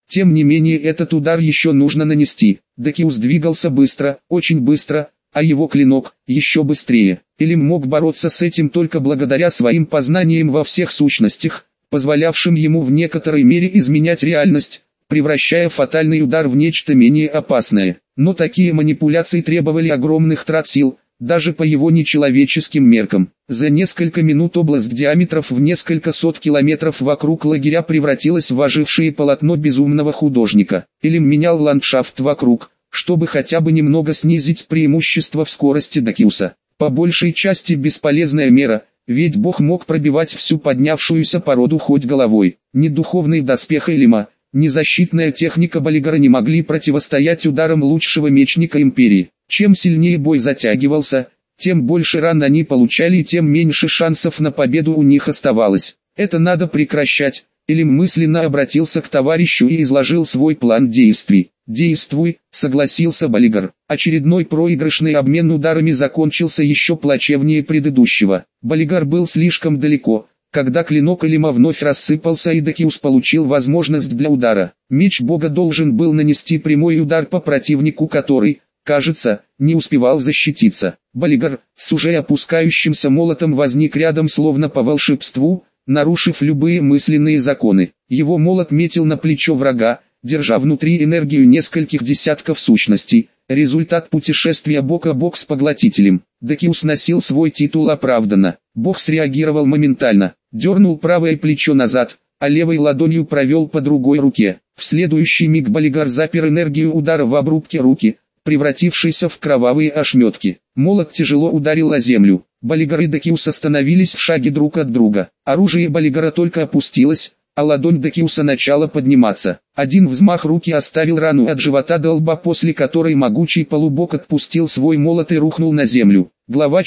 Тем не менее этот удар еще нужно нанести. Дакиус двигался быстро, очень быстро, а его клинок еще быстрее. Элим мог бороться с этим только благодаря своим познаниям во всех сущностях, позволявшим ему в некоторой мере изменять реальность, превращая фатальный удар в нечто менее опасное. Но такие манипуляции требовали огромных трат сил, даже по его нечеловеческим меркам. За несколько минут область диаметров в несколько сот километров вокруг лагеря превратилась в ожившее полотно безумного художника. Элим менял ландшафт вокруг, чтобы хотя бы немного снизить преимущество в скорости Дакиуса. По большей части бесполезная мера, ведь Бог мог пробивать всю поднявшуюся породу хоть головой. Ни духовный доспех Элима, ни защитная техника Балигара не могли противостоять ударам лучшего мечника Империи. Чем сильнее бой затягивался, тем больше ран они получали и тем меньше шансов на победу у них оставалось. Это надо прекращать. Элим мысленно обратился к товарищу и изложил свой план действий. «Действуй», — согласился Балигар. Очередной проигрышный обмен ударами закончился еще плачевнее предыдущего. Балигар был слишком далеко, когда клинок Элима вновь рассыпался и Дакиус получил возможность для удара. Меч Бога должен был нанести прямой удар по противнику, который, кажется, не успевал защититься. Балигар, с уже опускающимся молотом, возник рядом словно по волшебству, нарушив любые мысленные законы. Его молот метил на плечо врага, держа внутри энергию нескольких десятков сущностей. Результат путешествия бок о бок с поглотителем. Дакиус носил свой титул оправданно. Бог среагировал моментально, дернул правое плечо назад, а левой ладонью провел по другой руке. В следующий миг Балигар запер энергию удара в обрубке руки, превратившейся в кровавые ошметки. Молот тяжело ударил о землю. Балигар и Дакиус остановились в шаге друг от друга. Оружие Балигара только опустилось, а ладонь Дакиуса начала подниматься. Один взмах руки оставил рану от живота до лба, после которой могучий полубог отпустил свой молот и рухнул на землю. Глава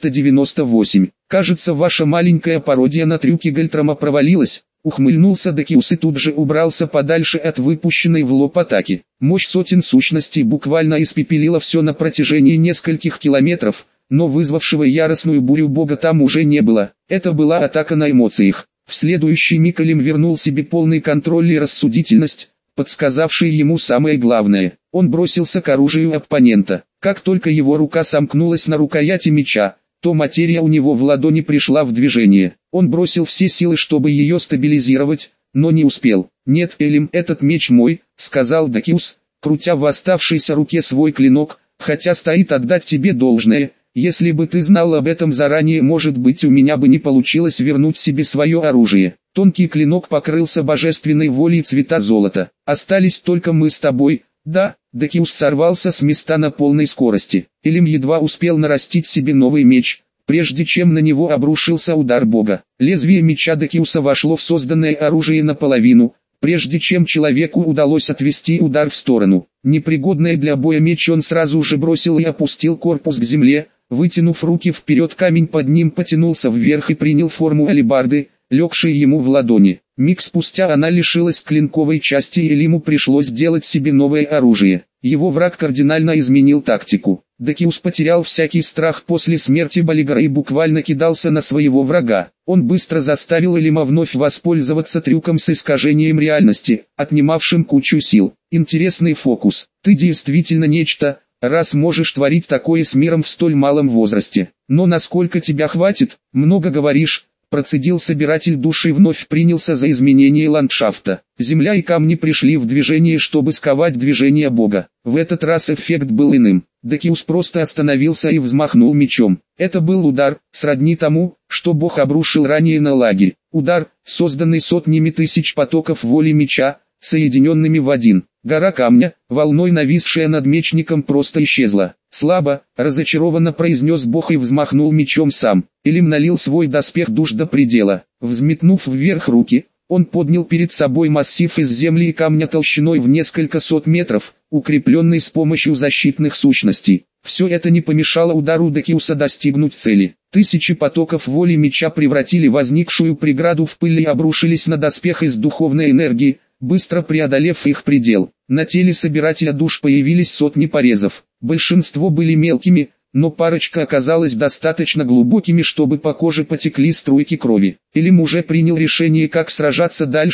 498. «Кажется, ваша маленькая пародия на трюки Гальтрама провалилась», — ухмыльнулся Дакиус и тут же убрался подальше от выпущенной в лоб атаки. Мощь сотен сущностей буквально испепелила все на протяжении нескольких километров, но вызвавшего яростную бурю бога там уже не было. Это была атака на эмоциях. В следующий миг Элим вернул себе полный контроль и рассудительность, подсказавшие ему самое главное. Он бросился к оружию оппонента. Как только его рука сомкнулась на рукояти меча, то материя у него в ладони пришла в движение. Он бросил все силы, чтобы ее стабилизировать, но не успел. «Нет, Элим, этот меч мой», — сказал Дакиус, крутя в оставшейся руке свой клинок, «хотя стоит отдать тебе должное. Если бы ты знал об этом заранее, может быть, у меня бы не получилось вернуть себе свое оружие». Тонкий клинок покрылся божественной волей цвета золота. «Остались только мы с тобой». «Да». Дакиус сорвался с места на полной скорости. Элим едва успел нарастить себе новый меч, прежде чем на него обрушился удар бога. Лезвие меча Дакиуса вошло в созданное оружие наполовину, прежде чем человеку удалось отвести удар в сторону. Непригодный для боя меч он сразу же бросил и опустил корпус к земле. Вытянув руки вперед, камень под ним потянулся вверх и принял форму алебарды, легшей ему в ладони. Миг спустя она лишилась клинковой части, и Элиму пришлось делать себе новое оружие. Его враг кардинально изменил тактику. Дакиус потерял всякий страх после смерти Балигара и буквально кидался на своего врага. Он быстро заставил Элима вновь воспользоваться трюком с искажением реальности, отнимавшим кучу сил. «Интересный фокус. Ты действительно нечто, раз можешь творить такое с миром в столь малом возрасте. Но насколько тебя хватит? Много говоришь». Процедил собиратель душ и вновь принялся за изменение ландшафта. Земля и камни пришли в движение, чтобы сковать движение бога. В этот раз эффект был иным. Дакиус просто остановился и взмахнул мечом. Это был удар, сродни тому, что бог обрушил ранее на лагерь. Удар, созданный сотнями тысяч потоков воли меча, соединенными в один. Гора камня, волной нависшая над мечником, просто исчезла. «Слабо», — разочарованно произнес бог и взмахнул мечом сам. Элим налил свой доспех душ до предела. Взметнув вверх руки, он поднял перед собой массив из земли и камня толщиной в несколько сот метров, укрепленный с помощью защитных сущностей. Все это не помешало удару Дакиуса достигнуть цели. Тысячи потоков воли меча превратили возникшую преграду в пыль и обрушились на доспех из духовной энергии, быстро преодолев их предел. На теле собирателя душ появились сотни порезов. Большинство были мелкими, но парочка оказалась достаточно глубокими, чтобы по коже потекли струйки крови. Элим уже принял решение, как сражаться дальше,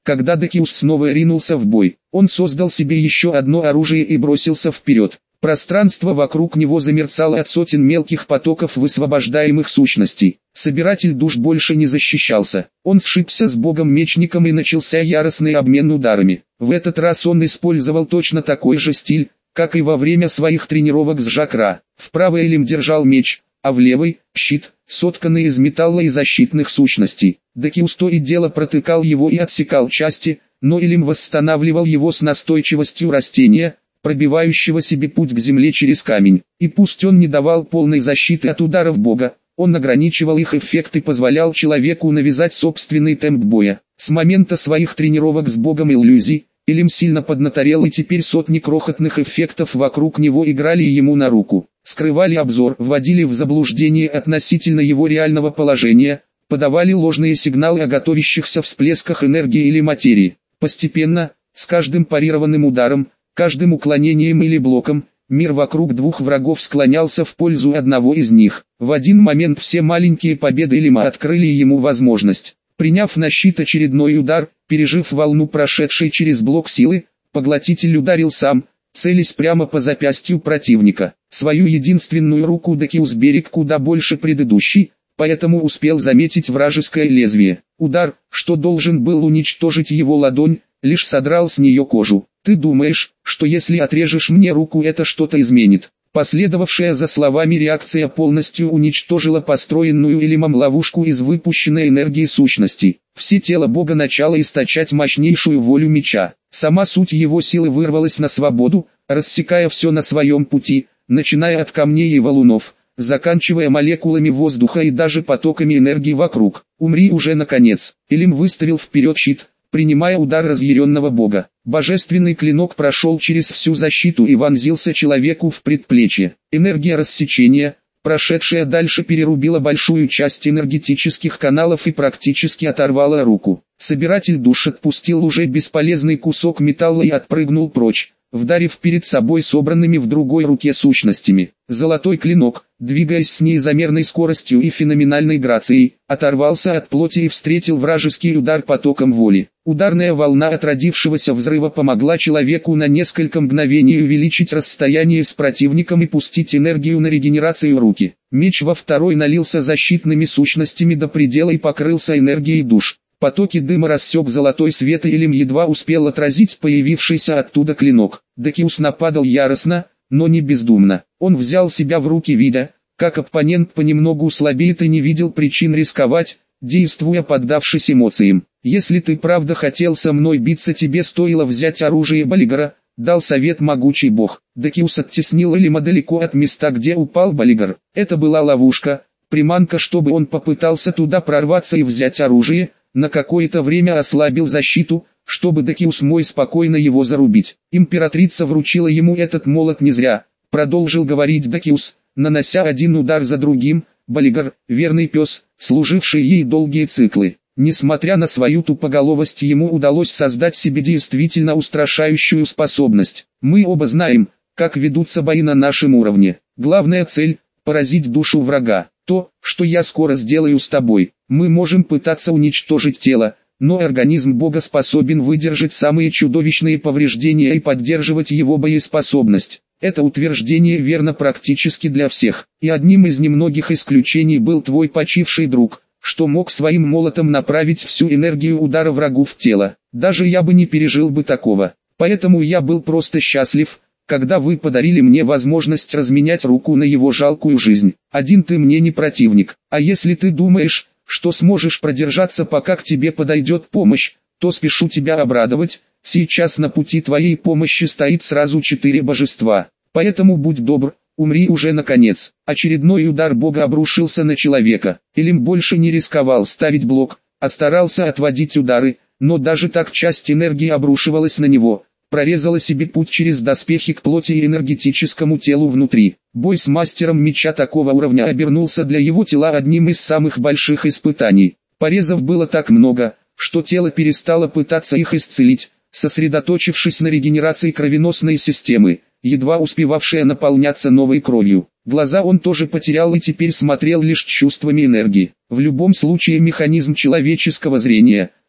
когда Декиус снова ринулся в бой. Он создал себе еще одно оружие и бросился вперед. Пространство вокруг него замерцало от сотен мелких потоков высвобождаемых сущностей. Собиратель душ больше не защищался. Он сшибся с богом-мечником и начался яростный обмен ударами. В этот раз он использовал точно такой же стиль, как и во время своих тренировок с Жакра. В правой Элим держал меч, а в левой – щит, сотканный из металла и защитных сущностей. Декиус то и дело протыкал его и отсекал части, но Элим восстанавливал его с настойчивостью растения, пробивающего себе путь к земле через камень. И пусть он не давал полной защиты от ударов бога, он ограничивал их эффект и позволял человеку навязать собственный темп боя. С момента своих тренировок с богом иллюзий, Элим сильно поднаторел, и теперь сотни крохотных эффектов вокруг него играли ему на руку, скрывали обзор, вводили в заблуждение относительно его реального положения, подавали ложные сигналы о готовящихся всплесках энергии или материи. Постепенно, с каждым парированным ударом, каждым уклонением или блоком, мир вокруг двух врагов склонялся в пользу одного из них. В один момент все маленькие победы Элима открыли ему возможность. Приняв на щит очередной удар, пережив волну, прошедшей через блок силы, поглотитель ударил сам, целясь прямо по запястью противника. Свою единственную руку Декиус берег куда больше предыдущей, поэтому успел заметить вражеское лезвие. Удар, что должен был уничтожить его ладонь, лишь содрал с нее кожу. «Ты думаешь, что если отрежешь мне руку, это что-то изменит?» Последовавшая за словами реакция полностью уничтожила построенную Элимом ловушку из выпущенной энергии сущностей. Все тело бога начало источать мощнейшую волю меча. Сама суть его силы вырвалась на свободу, рассекая все на своем пути, начиная от камней и валунов, заканчивая молекулами воздуха и даже потоками энергии вокруг. «Умри уже наконец!» Элим выставил вперед щит, принимая удар разъяренного бога. Божественный клинок прошел через всю защиту и вонзился человеку в предплечье. Энергия рассечения, прошедшая дальше, перерубила большую часть энергетических каналов и практически оторвала руку. Собиратель душ отпустил уже бесполезный кусок металла и отпрыгнул прочь, вдарив перед собой собранными в другой руке сущностями. Золотой клинок, двигаясь с неизмерной скоростью и феноменальной грацией, оторвался от плоти и встретил вражеский удар потоком воли. Ударная волна от родившегося взрыва помогла человеку на несколько мгновений увеличить расстояние с противником и пустить энергию на регенерацию руки. Меч во второй налился защитными сущностями до предела и покрылся энергией душ. Потоки дыма рассек золотой свет, и Элим едва успел отразить появившийся оттуда клинок. Декиус нападал яростно, но не бездумно. Он взял себя в руки, видя, как оппонент понемногу слабеет, и не видел причин рисковать, действуя поддавшись эмоциям. «Если ты правда хотел со мной биться, тебе стоило взять оружие Балигара», — дал совет могучий бог. Декиус оттеснил Элима далеко от места, где упал Балигар. Это была ловушка, приманка, чтобы он попытался туда прорваться и взять оружие. На какое-то время ослабил защиту, чтобы Декиус мог спокойно его зарубить. «Императрица вручила ему этот молот не зря», — продолжил говорить Декиус, нанося один удар за другим. Балигар, верный пес, служивший ей долгие циклы. Несмотря на свою тупоголовость, ему удалось создать себе действительно устрашающую способность. Мы оба знаем, как ведутся бои на нашем уровне. Главная цель – поразить душу врага. То, что я скоро сделаю с тобой. Мы можем пытаться уничтожить тело, но организм бога способен выдержать самые чудовищные повреждения и поддерживать его боеспособность. Это утверждение верно практически для всех. И одним из немногих исключений был твой почивший друг, что мог своим молотом направить всю энергию удара врагу в тело. Даже я бы не пережил бы такого. Поэтому я был просто счастлив, когда вы подарили мне возможность разменять руку на его жалкую жизнь. Один ты мне не противник. А если ты думаешь, что сможешь продержаться, пока к тебе подойдет помощь, то спешу тебя обрадовать. Сейчас на пути твоей помощи стоит сразу 4 божества. Поэтому будь добр, умри уже наконец. Очередной удар бога обрушился на человека. Элим больше не рисковал ставить блок, а старался отводить удары, но даже так часть энергии обрушивалась на него, прорезала себе путь через доспехи к плоти и энергетическому телу внутри. Бой с мастером меча такого уровня обернулся для его тела одним из самых больших испытаний. Порезов было так много, что тело перестало пытаться их исцелить, сосредоточившись на регенерации кровеносной системы, едва успевавшая наполняться новой кровью. Глаза он тоже потерял и теперь смотрел лишь чувствами энергии. В любом случае механизм человеческого зрения,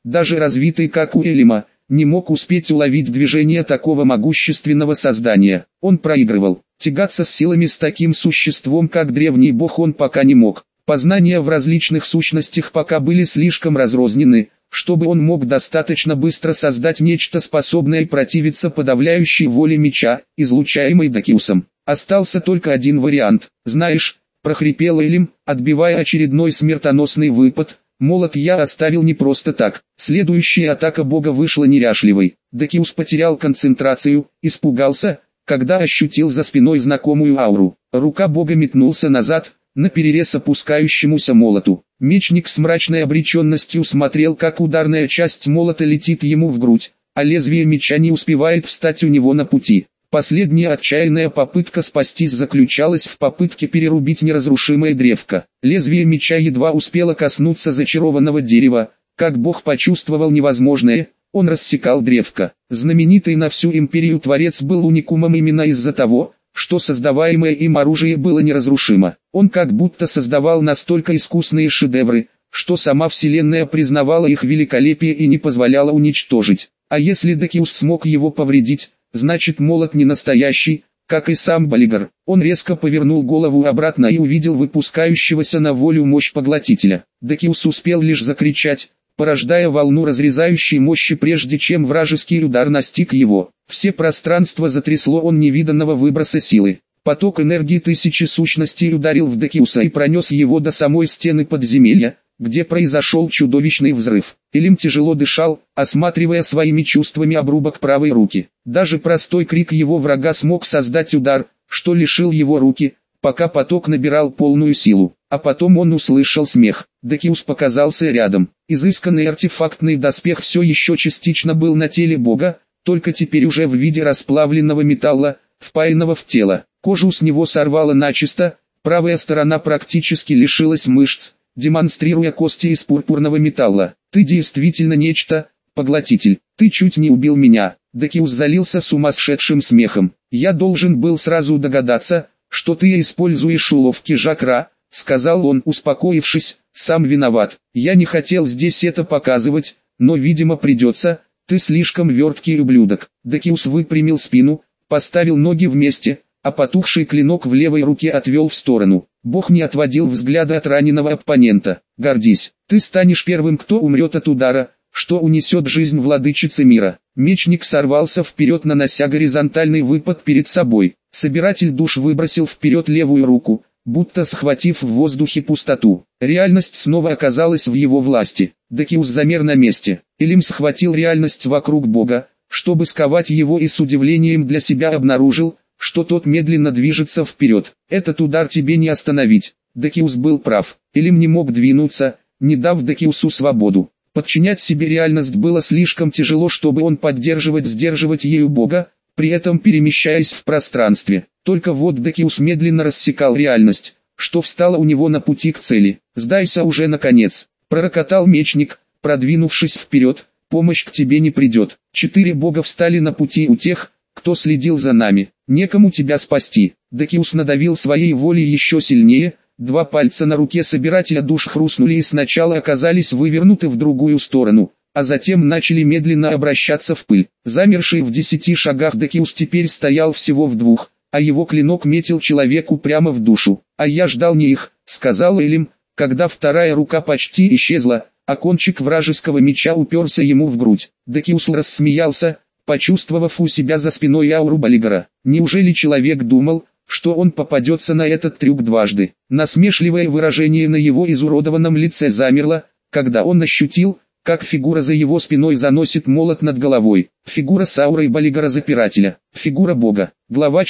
даже развитый как у Элима, не мог успеть уловить движение такого могущественного создания. Он проигрывал. Тягаться с силами с таким существом, как древний бог, он пока не мог. Познания в различных сущностях пока были слишком разрознены, чтобы он мог достаточно быстро создать нечто, способное противиться подавляющей воле меча, излучаемой Дакиусом. Остался только один вариант. «Знаешь», — прохрипел Элим, отбивая очередной смертоносный выпад, «молот я оставил не просто так». Следующая атака бога вышла неряшливой. Дакиус потерял концентрацию, испугался, когда ощутил за спиной знакомую ауру. Рука бога метнулся назад, наперерез опускающемуся молоту. Мечник с мрачной обреченностью смотрел, как ударная часть молота летит ему в грудь, а лезвие меча не успевает встать у него на пути. Последняя отчаянная попытка спастись заключалась в попытке перерубить неразрушимое древко. Лезвие меча едва успело коснуться зачарованного дерева, как бог почувствовал невозможное, он рассекал древко. Знаменитый на всю империю творец был уникумом именно из-за того, что создаваемое им оружие было неразрушимо. Он как будто создавал настолько искусные шедевры, что сама вселенная признавала их великолепие и не позволяла уничтожить. А если Дакиус смог его повредить, значит молот не настоящий, как и сам Балигар. Он резко повернул голову обратно и увидел выпускающегося на волю мощь поглотителя. Дакиус успел лишь закричать, порождая волну разрезающей мощи, прежде чем вражеский удар настиг его. Все пространство затрясло он невиданного выброса силы. Поток энергии тысячи сущностей ударил в Дакиуса и пронес его до самой стены подземелья, где произошел чудовищный взрыв. Элим тяжело дышал, осматривая своими чувствами обрубок правой руки. Даже простой крик его врага смог создать удар, что лишил его руки, пока поток набирал полную силу. А потом он услышал смех. Дакиус показался рядом. Изысканный артефактный доспех все еще частично был на теле бога, только теперь уже в виде расплавленного металла, впаянного в тело. Кожу с него сорвало начисто, правая сторона практически лишилась мышц, демонстрируя кости из пурпурного металла. «Ты действительно нечто, поглотитель. Ты чуть не убил меня». Дакиус залился сумасшедшим смехом. «Я должен был сразу догадаться, что ты используешь уловки Жакра», — сказал он, успокоившись. «Сам виноват. Я не хотел здесь это показывать, но видимо придется. Ты слишком верткий ублюдок». Дакиус выпрямил спину, поставил ноги вместе, а потухший клинок в левой руке отвел в сторону. Бог не отводил взгляда от раненого оппонента. «Гордись, ты станешь первым, кто умрет от удара, что унесет жизнь владычицы мира». Мечник сорвался вперед, нанося горизонтальный выпад перед собой. Собиратель душ выбросил вперед левую руку, будто схватив в воздухе пустоту. Реальность снова оказалась в его власти. Дакиус замер на месте. Элим схватил реальность вокруг бога, чтобы сковать его, и с удивлением для себя обнаружил, что тот медленно движется вперед. «Этот удар тебе не остановить». Дакиус был прав. Элим не мог двинуться, не дав Дакиусу свободу. Подчинять себе реальность было слишком тяжело, чтобы он сдерживать ею бога, при этом перемещаясь в пространстве. Только вот Дакиус медленно рассекал реальность, что встало у него на пути к цели. «Сдайся уже наконец», — пророкотал мечник, продвинувшись вперед. «Помощь к тебе не придет. 4 бога встали на пути у тех, кто следил за нами. Некому тебя спасти». Дакиус надавил своей волей еще сильнее. 2 пальца на руке собирателя душ хрустнули и сначала оказались вывернуты в другую сторону, а затем начали медленно обращаться в пыль. Замерший в 10 шагах Дакиус теперь стоял всего в 2, а его клинок метил человеку прямо в душу. «А я ждал не их», — сказал Элим, когда вторая рука почти исчезла, а кончик вражеского меча уперся ему в грудь. Дакиус рассмеялся, почувствовав у себя за спиной ауру Балигара. Неужели человек думал, что он попадется на этот трюк дважды? Насмешливое выражение на его изуродованном лице замерло, когда он ощутил, как фигура за его спиной заносит молот над головой. Фигура с аурой Балигара-запирателя. Фигура бога. Глава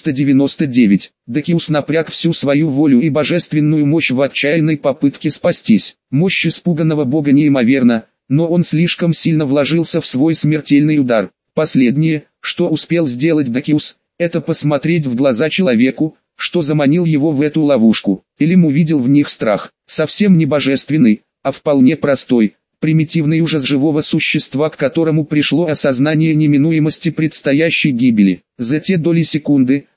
499. Дакиус напряг всю свою волю и божественную мощь в отчаянной попытке спастись. Мощь испуганного бога неимоверна, но он слишком сильно вложился в свой смертельный удар. Последнее, что успел сделать Дакиус, это посмотреть в глаза человеку, что заманил его в эту ловушку. Элим увидел в них страх, совсем не божественный, а вполне простой, примитивный ужас живого существа, к которому пришло осознание неминуемости предстоящей гибели. За те доли секунды,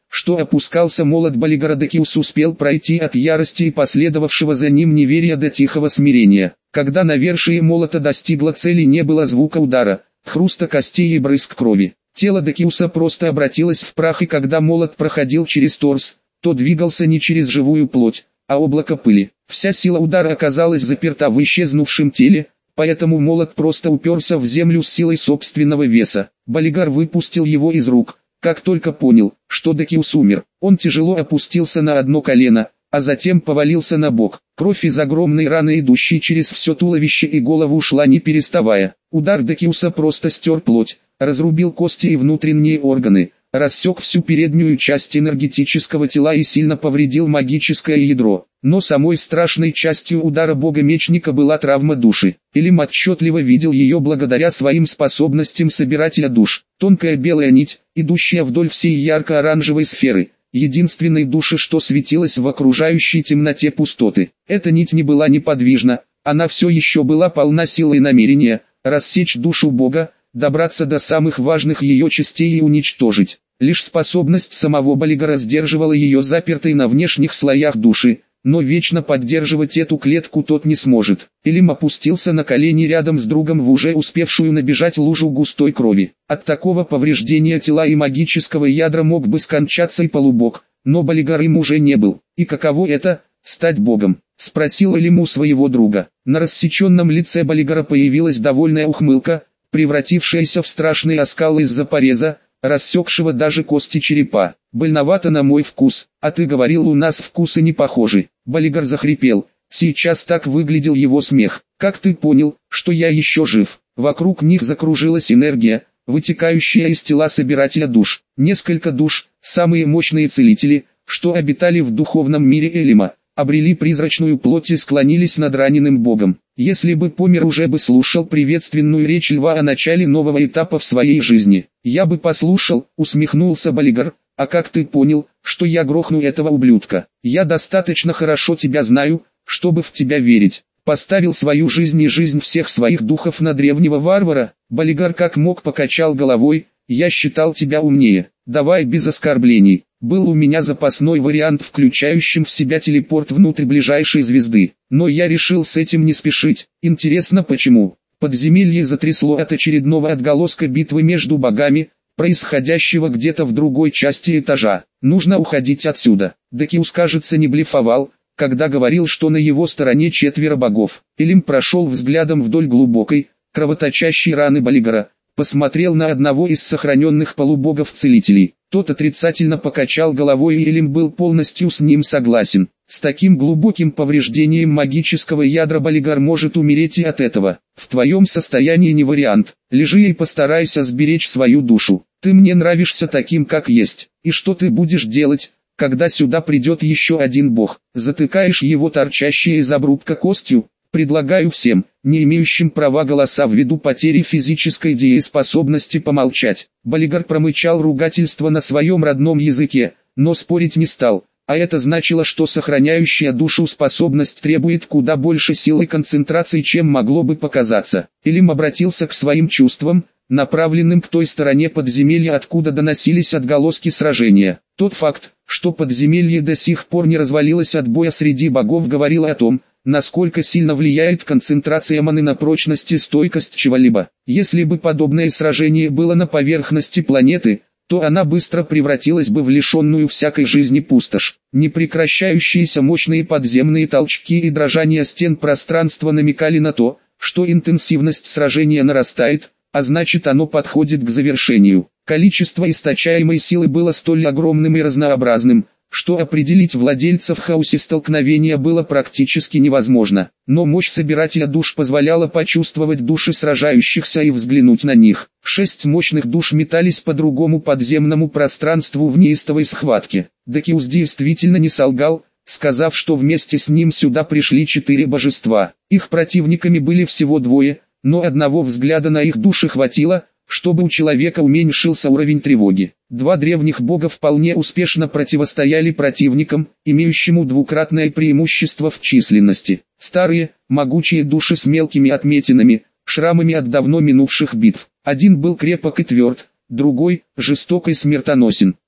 что опускался молот Балигара, Декиус успел пройти от ярости и последовавшего за ним неверия до тихого смирения. Когда навершие молота достигло цели, не было звука удара, хруста костей и брызг крови. Тело Декиуса просто обратилось в прах, и когда молот проходил через торс, то двигался не через живую плоть, а облако пыли. Вся сила удара оказалась заперта в исчезнувшем теле, поэтому молот просто уперся в землю с силой собственного веса. Балигар выпустил его из рук. Как только понял, что Декиус умер, он тяжело опустился на одно колено, а затем повалился на бок. Кровь из огромной раны, идущей через все туловище и голову, шла не переставая. Удар Декиуса просто стер плоть, разрубил кости и внутренние органы, рассек всю переднюю часть энергетического тела и сильно повредил магическое ядро. Но самой страшной частью удара бога-мечника была травма души. Элим отчетливо видел ее благодаря своим способностям собирателя душ. Тонкая белая нить, идущая вдоль всей ярко-оранжевой сферы, единственной души, что светилась в окружающей темноте пустоты. Эта нить не была неподвижна, она все еще была полна силы и намерения рассечь душу бога, добраться до самых важных ее частей и уничтожить. Лишь способность самого Балигара сдерживала ее запертой на внешних слоях души, но вечно поддерживать эту клетку тот не сможет. Элим опустился на колени рядом с другом в уже успевшую набежать лужу густой крови. От такого повреждения тела и магического ядра мог бы скончаться и полубог, но Балигар им уже не был. И каково это — стать богом? — спросил Элим у своего друга. На рассеченном лице Балигара появилась довольная ухмылка, превратившаяся в страшный оскал из-за пореза, рассекшего даже кости черепа. «Больновато на мой вкус, а ты говорил, у нас вкусы не похожи». Балигар захрипел. Сейчас так выглядел его смех. «Как ты понял, что я еще жив?» Вокруг них закружилась энергия, вытекающая из тела собирателя душ. Несколько душ, самые мощные целители, что обитали в духовном мире Элима, обрели призрачную плоть и склонились над раненым богом. Если бы помер, уже бы слушал приветственную речь льва о начале нового этапа в своей жизни. «Я бы послушал», — усмехнулся Балигар. «А как ты понял, что я грохну этого ублюдка? Я достаточно хорошо тебя знаю, чтобы в тебя верить. Поставил свою жизнь и жизнь всех своих духов на древнего варвара». Балигар как мог покачал головой. «Я считал тебя умнее. Давай без оскорблений. Был у меня запасной вариант, включающим в себя телепорт внутрь ближайшей звезды, но я решил с этим не спешить. Интересно почему?» Подземелье затрясло от очередного отголоска битвы между богами, происходящего где-то в другой части этажа. «Нужно уходить отсюда». Декиус, кажется, не блефовал, когда говорил, что на его стороне 4 богов. Элим прошел взглядом вдоль глубокой, кровоточащей раны Балигара, посмотрел на одного из сохраненных полубогов-целителей. Тот отрицательно покачал головой, и Элим был полностью с ним согласен. С таким глубоким повреждением магического ядра Балигар может умереть и от этого. В твоем состоянии не вариант. Лежи и постарайся сберечь свою душу. Ты мне нравишься таким, как есть. И что ты будешь делать, когда сюда придет еще один бог? Затыкаешь его торчащей из обрубка костью? Предлагаю всем, не имеющим права голоса ввиду потери физической дееспособности, помолчать. Балигар промычал ругательство на своем родном языке, но спорить не стал. А это значило, что сохраняющая душу способность требует куда больше сил и концентрации, чем могло бы показаться. Элим обратился к своим чувствам, направленным к той стороне подземелья, откуда доносились отголоски сражения. Тот факт, что подземелье до сих пор не развалилось от боя среди богов, говорил о том, насколько сильно влияет концентрация маны на прочность и стойкость чего-либо. Если бы подобное сражение было на поверхности планеты, то она быстро превратилась бы в лишенную всякой жизни пустошь. Непрекращающиеся мощные подземные толчки и дрожание стен пространства намекали на то, что интенсивность сражения нарастает, а значит, оно подходит к завершению. Количество источаемой силы было столь огромным и разнообразным, что определить владельцев в хаосе столкновения было практически невозможно. Но мощь собирателя душ позволяла почувствовать души сражающихся и взглянуть на них. 6 мощных душ метались по другому подземному пространству в неистовой схватке. Декиус действительно не солгал, сказав, что вместе с ним сюда пришли 4 божества. Их противниками были всего 2, но одного взгляда на их души хватило, чтобы у человека уменьшился уровень тревоги. 2 древних бога вполне успешно противостояли противникам, имеющим двукратное преимущество в численности. Старые, могучие души с мелкими отметинами, шрамами от давно минувших битв. Один был крепок и тверд, другой – жесток и смертоносен.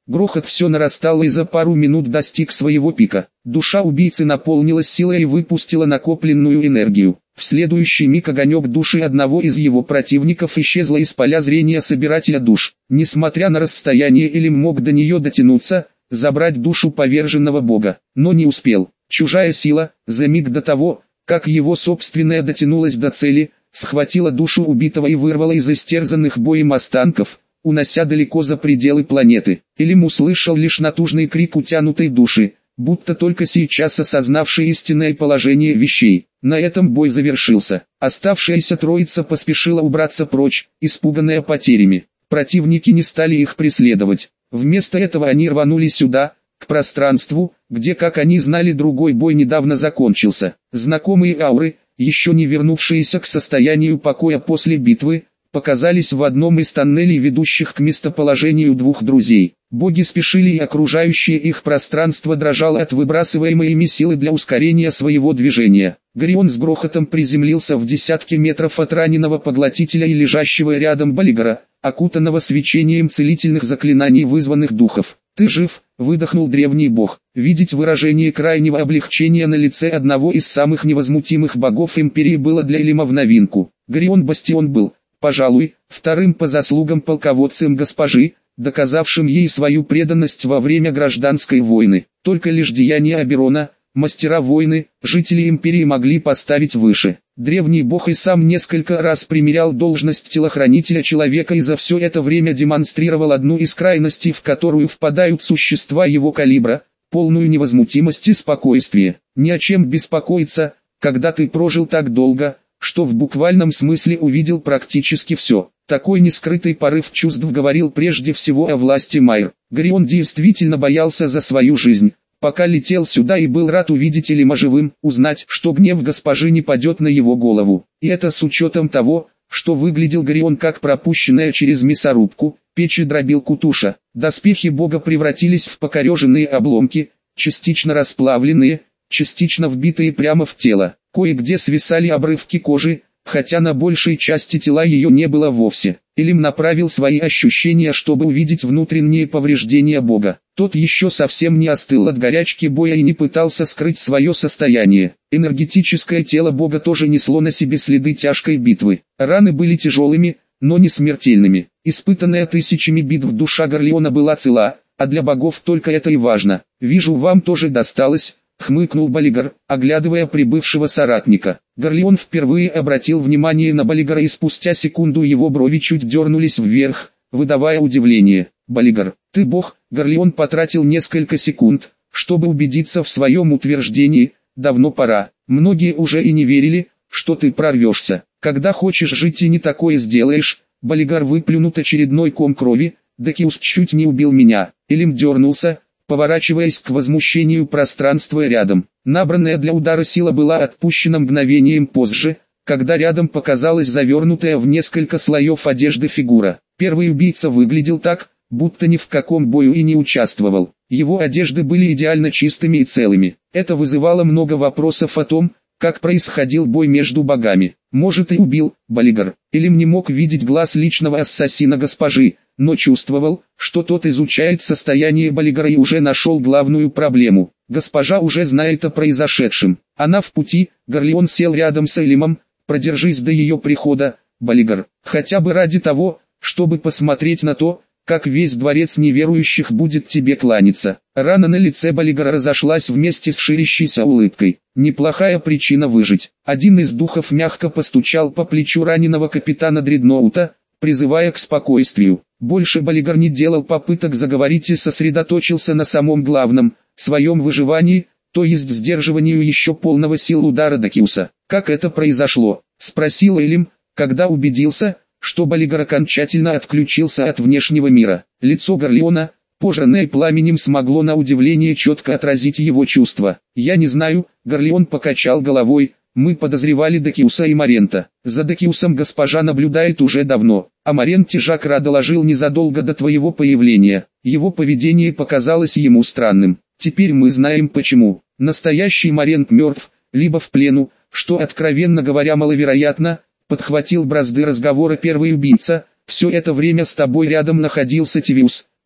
Грохот все нарастал и за пару минут достиг своего пика. Душа убийцы наполнилась силой и выпустила накопленную энергию. В следующий миг огонек души одного из его противников исчезла из поля зрения собирателя душ. Несмотря на расстояние, Элим мог до нее дотянуться, забрать душу поверженного бога, но не успел. Чужая сила, за миг до того, как его собственная дотянулась до цели, схватила душу убитого и вырвала из истерзанных боем останков, унося далеко за пределы планеты. Элим услышал лишь натужный крик утянутой души, будто только сейчас осознавший истинное положение вещей. На этом бой завершился. Оставшаяся троица поспешила убраться прочь, испуганная потерями. Противники не стали их преследовать. Вместо этого они рванули сюда, к пространству, где, как они знали, другой бой недавно закончился. Знакомые ауры, еще не вернувшиеся к состоянию покоя после битвы, показались в одном из тоннелей, ведущих к местоположению двух друзей. Боги спешили, и окружающее их пространство дрожало от выбрасываемой ими силы для ускорения своего движения. Горион с грохотом приземлился в десятки метров от раненого поглотителя и лежащего рядом Балигара, окутанного свечением целительных заклинаний вызванных духов. «Ты жив?» — выдохнул древний бог. Видеть выражение крайнего облегчения на лице одного из самых невозмутимых богов Империи было для Элима в новинку. Горион Бастион был, пожалуй, вторым по заслугам полководцем госпожи, доказавшим ей свою преданность во время гражданской войны. Только лишь деяния Аберона, мастера войны, жители Империи могли поставить выше. Древний бог и сам несколько раз примерял должность телохранителя человека и за все это время демонстрировал одну из крайностей, в которую впадают существа его калибра, полную невозмутимость и спокойствие. Ни о чем беспокоиться, когда ты прожил так долго, что в буквальном смысле увидел практически все. Такой нескрытый порыв чувств говорил прежде всего о власти Майр. Горион действительно боялся за свою жизнь, пока летел сюда, и был рад увидеть Элима живым, узнать, что гнев госпожи не падет на его голову. И это с учетом того, что выглядел Горион как пропущенная через мясорубку, печь и дробилку туша. Доспехи бога превратились в покореженные обломки, частично расплавленные, частично вбитые прямо в тело. Кое-где свисали обрывки кожи, хотя на большей части тела ее не было вовсе. Элим направил свои ощущения, чтобы увидеть внутренние повреждения бога. Тот еще совсем не остыл от горячки боя и не пытался скрыть свое состояние. Энергетическое тело бога тоже несло на себе следы тяжкой битвы. Раны были тяжелыми, но не смертельными. Испытанная тысячами битв душа Горлеона была цела, а для богов только это и важно. «Вижу, вам тоже досталось», — хмыкнул Балигар, оглядывая прибывшего соратника. Горлеон впервые обратил внимание на Балигара, и спустя секунду его брови чуть дернулись вверх, выдавая удивление. «Балигар, ты бог?» Горлеон потратил несколько секунд, чтобы убедиться в своем утверждении. «Давно пора. Многие уже и не верили, что ты прорвешься. Когда хочешь жить и не такое сделаешь». Балигар выплюнут очередной ком крови. «Декиус чуть не убил меня». Элим дернулся, поворачиваясь к возмущению пространства рядом. Набранная для удара сила была отпущена мгновением позже, когда рядом показалась завернутая в несколько слоев одежды фигура. Первый убийца выглядел так, будто ни в каком бою и не участвовал. Его одежды были идеально чистыми и целыми. Это вызывало много вопросов о том, как происходил бой между богами. Может, и убил Балигар. Элим не мог видеть глаз личного ассасина госпожи, но чувствовал, что тот изучает состояние Балигара и уже нашел главную проблему. Госпожа уже знает о произошедшем. Она в пути. Горлеон сел рядом с Элимом. «Продержись до ее прихода, Балигар, хотя бы ради того, чтобы посмотреть на то, как весь дворец неверующих будет тебе кланяться». Рана на лице Балигара разошлась вместе с ширящейся улыбкой. Неплохая причина выжить. Один из духов мягко постучал по плечу раненого капитана Дредноута, призывая к спокойствию. Больше Балигар не делал попыток заговорить и сосредоточился на самом главном, своем выживании, то есть сдерживанию еще полного сил удара Декиуса. «Как это произошло?» — спросил Элим, когда убедился, что Балигар окончательно отключился от внешнего мира. Лицо Горлеона, пожранное пламенем, смогло на удивление четко отразить его чувства. «Я не знаю», — Горлеон покачал головой, — «мы подозревали Декиуса и Марента. За Декиусом госпожа наблюдает уже давно. О Маренте Жакра доложил незадолго до твоего появления. Его поведение показалось ему странным. Теперь мы знаем почему. Настоящий Марент мертв, либо в плену, что, откровенно говоря, маловероятно», — подхватил бразды разговора первый убийца. «Все это время с тобой рядом находился Тивиус,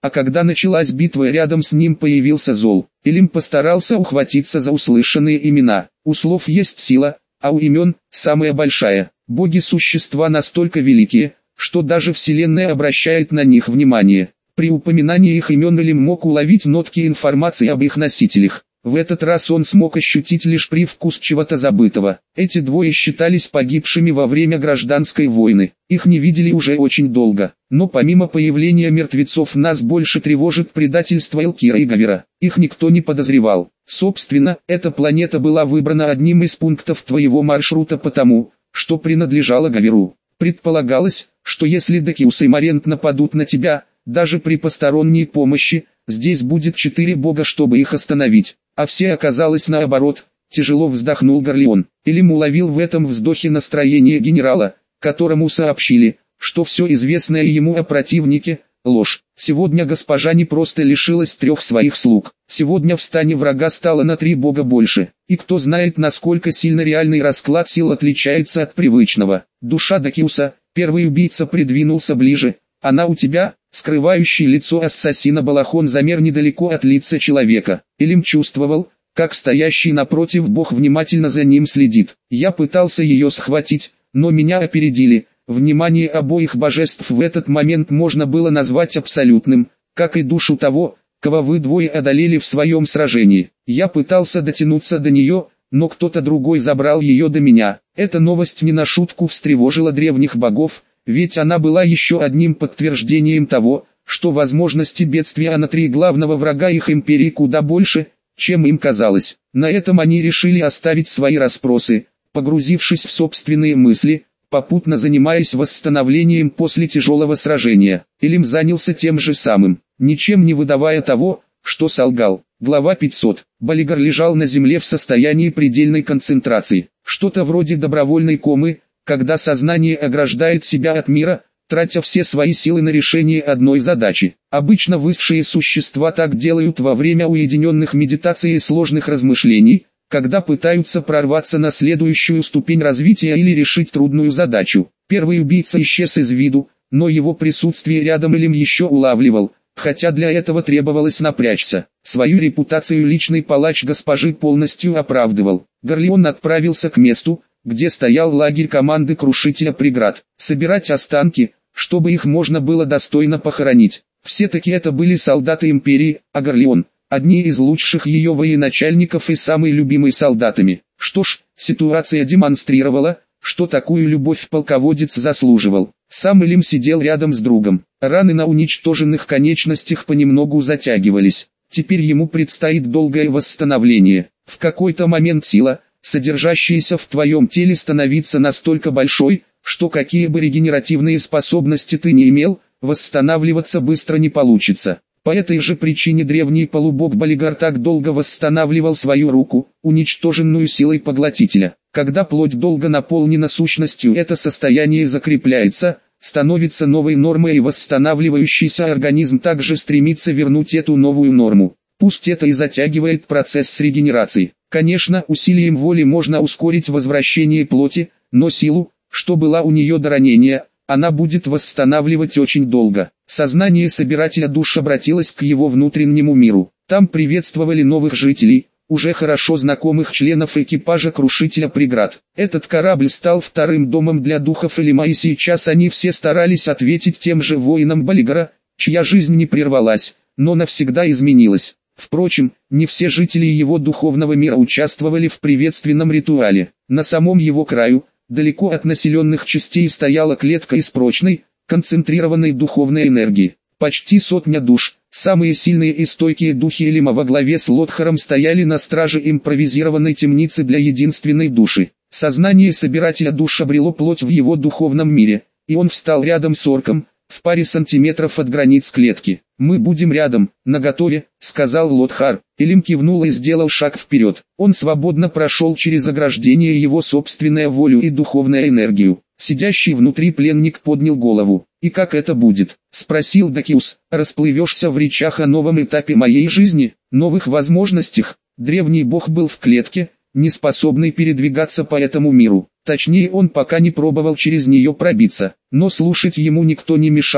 А когда началась битва, рядом с ним появился Зол. Илим постарался ухватиться за услышанные имена. У слов есть сила, а у имен – самая большая. Боги – существа настолько великие, что даже Вселенная обращает на них внимание. При упоминании их имен Илим мог уловить нотки информации об их носителях. В этот раз он смог ощутить лишь привкус чего-то забытого. Эти двое считались погибшими во время гражданской войны. Их не видели уже очень долго. Но помимо появления мертвецов нас больше тревожит предательство Элкира и Гавера. Их никто не подозревал. Собственно, эта планета была выбрана одним из пунктов твоего маршрута потому, что принадлежала Гаверу. Предполагалось, что если Дакиус и Марент нападут на тебя, даже при посторонней помощи, здесь будет 4 бога, чтобы их остановить. А все оказалось наоборот, тяжело вздохнул Горлеон. Илим уловил в этом вздохе настроение генерала, которому сообщили, что все известное ему о противнике – ложь. Сегодня госпожа не просто лишилась 3 своих слуг. Сегодня в стане врага стало на 3 бога больше. И кто знает, насколько сильно реальный расклад сил отличается от привычного. Душа Дакиуса, первый убийца, придвинулся ближе. Она у тебя? Скрывающий лицо ассасина балахон замер недалеко от лица человека. Илим чувствовал, как стоящий напротив бог внимательно за ним следит. Я пытался ее схватить, но меня опередили. Внимание обоих божеств в этот момент можно было назвать абсолютным, как и душу того, кого вы двое одолели в своем сражении. Я пытался дотянуться до нее, но кто-то другой забрал ее до меня. Эта новость не на шутку встревожила древних богов, ведь она была еще одним подтверждением того, что возможности бедствия на 3 главного врага их империи куда больше, чем им казалось. На этом они решили оставить свои расспросы, погрузившись в собственные мысли, попутно занимаясь восстановлением после тяжелого сражения. Илим занялся тем же самым, ничем не выдавая того, что солгал. Глава 500. Балигар лежал на земле в состоянии предельной концентрации. Что-то вроде добровольной комы, когда сознание ограждает себя от мира, тратя все свои силы на решение одной задачи. Обычно высшие существа так делают во время уединенных медитаций и сложных размышлений, когда пытаются прорваться на следующую ступень развития или решить трудную задачу. Первый убийца исчез из виду, но его присутствие рядом Илим еще улавливал, хотя для этого требовалось напрячься. Свою репутацию личный палач госпожи полностью оправдывал. Горлеон отправился к месту, где стоял лагерь команды Крушителя Преград, собирать останки, чтобы их можно было достойно похоронить. Все-таки это были солдаты империи, а Горлеон – одни из лучших ее военачальников и самый любимый солдатами. Что ж, ситуация демонстрировала, что такую любовь полководец заслуживал. Сам Илим сидел рядом с другом. Раны на уничтоженных конечностях понемногу затягивались. Теперь ему предстоит долгое восстановление. В какой-то момент сила, содержащаяся в твоем теле, становится настолько большой, что какие бы регенеративные способности ты не имел, восстанавливаться быстро не получится. По этой же причине древний полубог Балигар так долго восстанавливал свою руку, уничтоженную силой поглотителя. Когда плоть долго наполнена сущностью, это состояние закрепляется, становится новой нормой, и восстанавливающийся организм также стремится вернуть эту новую норму. Пусть это и затягивает процесс регенерации. Конечно, усилием воли можно ускорить возвращение плоти, но силу, что была у нее до ранения, она будет восстанавливать очень долго. Сознание собирателя душ обратилось к его внутреннему миру. Там приветствовали новых жителей, уже хорошо знакомых членов экипажа Крушителя Преград. Этот корабль стал вторым домом для духов Илима, и сейчас они все старались ответить тем же воинам Балигара, чья жизнь не прервалась, но навсегда изменилась. Впрочем, не все жители его духовного мира участвовали в приветственном ритуале. На самом его краю, далеко от населенных частей, стояла клетка из прочной, концентрированной духовной энергии. Почти 100 душ, самые сильные и стойкие духи Илима во главе с Лотхаром, стояли на страже импровизированной темницы для единственной души. Сознание собирателя душ обрело плоть в его духовном мире, и он встал рядом с орком, в паре сантиметров от границ клетки. «Мы будем рядом, наготове», — сказал Лотхар. Илим кивнул и сделал шаг вперед. Он свободно прошел через ограждение его собственную волю и духовную энергию. Сидящий внутри пленник поднял голову. «И как это будет?» — спросил Дакиус. «Расплывешься в речах о новом этапе моей жизни, новых возможностях?» Древний бог был в клетке, не способный передвигаться по этому миру. Точнее, он пока не пробовал через нее пробиться, но слушать ему никто не мешал,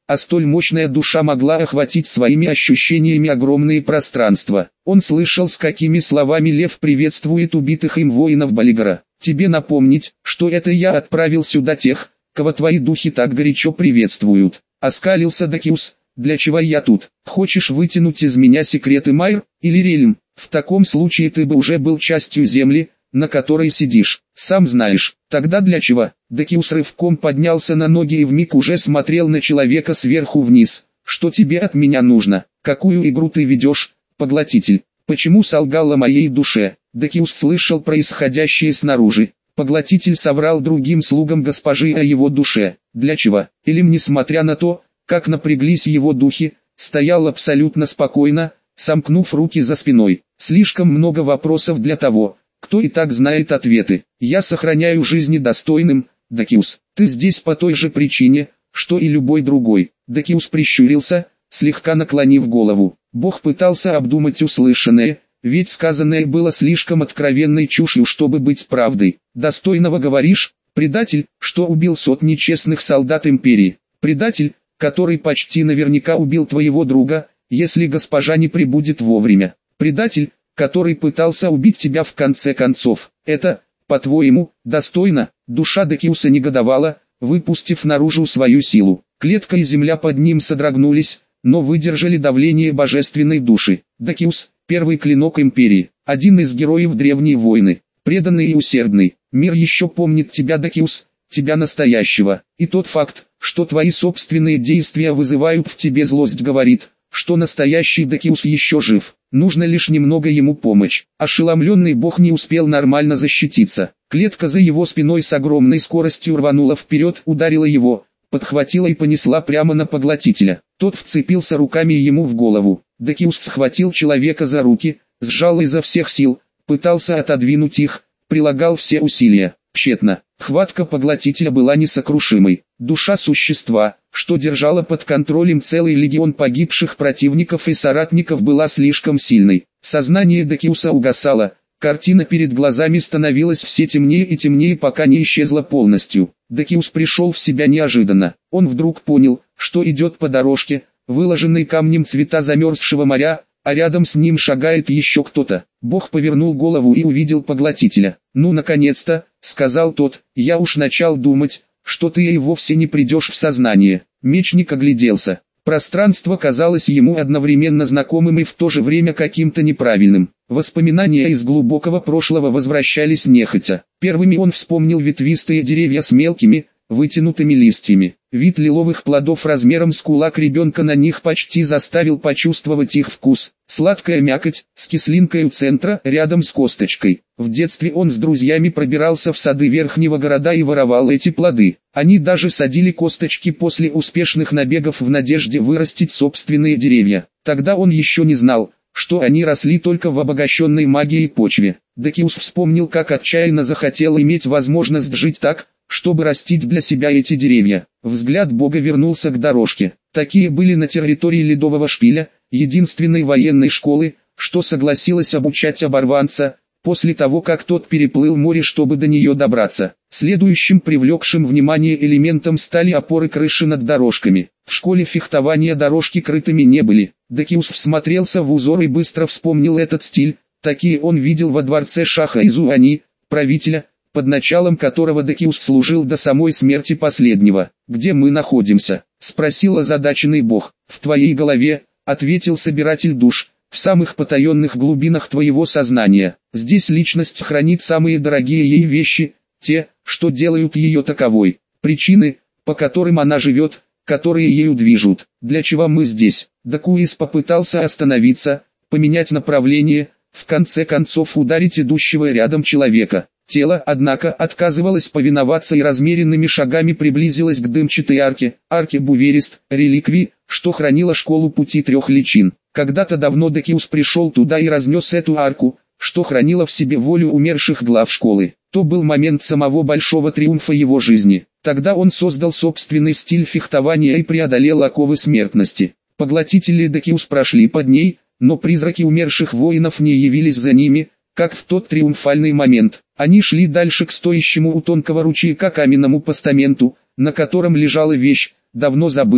а столь мощная душа могла охватить своими ощущениями огромные пространства. Он слышал, с какими словами лев приветствует убитых им воинов Балигара. «Тебе напомнить, что это я отправил сюда тех, кого твои духи так горячо приветствуют». Оскалился Дакиус. «Для чего я тут? Хочешь вытянуть из меня секреты Майр или Рельм? В таком случае ты бы уже был частью земли, на которой сидишь, сам знаешь. Тогда для чего?» Дакиус рывком поднялся на ноги и вмиг уже смотрел на человека сверху вниз. «Что тебе от меня нужно? Какую игру ты ведешь, поглотитель? Почему солгал о моей душе?» Дакиус слышал происходящее снаружи. Поглотитель соврал другим слугам госпожи о его душе. Для чего? Илим, несмотря на то, как напряглись его духи, стоял абсолютно спокойно, сомкнув руки за спиной. Слишком много вопросов для того, кто и так знает ответы. «Я сохраняю жизни достойным, Дакиус. Ты здесь по той же причине, что и любой другой». Дакиус прищурился, слегка наклонив голову. Бог пытался обдумать услышанное, ведь сказанное было слишком откровенной чушью, чтобы быть правдой. «Достойного говоришь, предатель, что убил сотни честных солдат империи. Предатель, который почти наверняка убил твоего друга, если госпожа не прибудет вовремя. Предатель, который пытался убить тебя в конце концов. Это, по-твоему, достойно?» Душа Дакиуса негодовала, выпустив наружу свою силу. Клетка и земля под ним содрогнулись, но выдержали давление божественной души. Дакиус, первый клинок империи, один из героев древней войны, преданный и усердный. Мир еще помнит тебя, Дакиус, тебя настоящего. И тот факт, что твои собственные действия вызывают в тебе злость, говорит, что настоящий Дакиус еще жив. Нужно лишь немного ему помочь. Ошеломленный бог не успел нормально защититься. Клетка за его спиной с огромной скоростью рванула вперед, ударила его, подхватила и понесла прямо на поглотителя. Тот вцепился руками ему в голову. Дакиус схватил человека за руки, сжал изо всех сил, пытался отодвинуть их, прилагал все усилия. Тщетно. Хватка поглотителя была несокрушимой. Душа существа, что держала под контролем целый легион погибших противников и соратников, была слишком сильной. Сознание Дакиуса угасало, картина перед глазами становилась все темнее и темнее, пока не исчезла полностью. Дакиус пришел в себя неожиданно. Он вдруг понял, что идет по дорожке, выложенной камнем цвета замерзшего моря, а рядом с ним шагает еще кто-то. Бог повернул голову и увидел поглотителя. «Ну, наконец-то», — сказал тот, — «я уж начал думать, что ты и вовсе не придешь в сознание». Мечник огляделся. Пространство казалось ему одновременно знакомым и в то же время каким-то неправильным. Воспоминания из глубокого прошлого возвращались нехотя. Первыми он вспомнил ветвистые деревья с мелкими, вытянутыми листьями. Вид лиловых плодов размером с кулак ребенка на них почти заставил почувствовать их вкус. Сладкая мякоть, с кислинкой у центра, рядом с косточкой. В детстве он с друзьями пробирался в сады верхнего города и воровал эти плоды. Они даже садили косточки после успешных набегов в надежде вырастить собственные деревья. Тогда он еще не знал, что они росли только в обогащенной магией почве. Дакиус вспомнил, как отчаянно захотел иметь возможность жить так, чтобы растить для себя эти деревья. Взгляд Бога вернулся к дорожке. Такие были на территории Ледового Шпиля, единственной военной школы, что согласилась обучать оборванца, после того как тот переплыл море, чтобы до нее добраться. Следующим привлекшим внимание элементом стали опоры крыши над дорожками. В школе фехтования дорожки крытыми не были. Дакиус всмотрелся в узор и быстро вспомнил этот стиль. Такие он видел во дворце Шаха Изуани, правителя, под началом которого Дакиус служил до самой смерти последнего. «Где мы находимся?» — спросил озадаченный бог. «В твоей голове», — ответил собиратель душ, — «в самых потаенных глубинах твоего сознания. Здесь личность хранит самые дорогие ей вещи, те, что делают ее таковой, причины, по которым она живет, которые ею движут. Для чего мы здесь?» Дакуис попытался остановиться, поменять направление, в конце концов ударить идущего рядом человека. Тело, однако, отказывалось повиноваться и размеренными шагами приблизилось к дымчатой арке Буверист, реликвии, что хранила школу пути трех личин. Когда-то давно Дакиус пришел туда и разнес эту арку, что хранила в себе волю умерших глав школы. То был момент самого большого триумфа его жизни. Тогда он создал собственный стиль фехтования и преодолел оковы смертности. Поглотители Дакиус прошли под ней, но призраки умерших воинов не явились за ними, как в тот триумфальный момент. Они шли дальше к стоящему у тонкого ручейка каменному постаменту, на котором лежала вещь, давно забытая,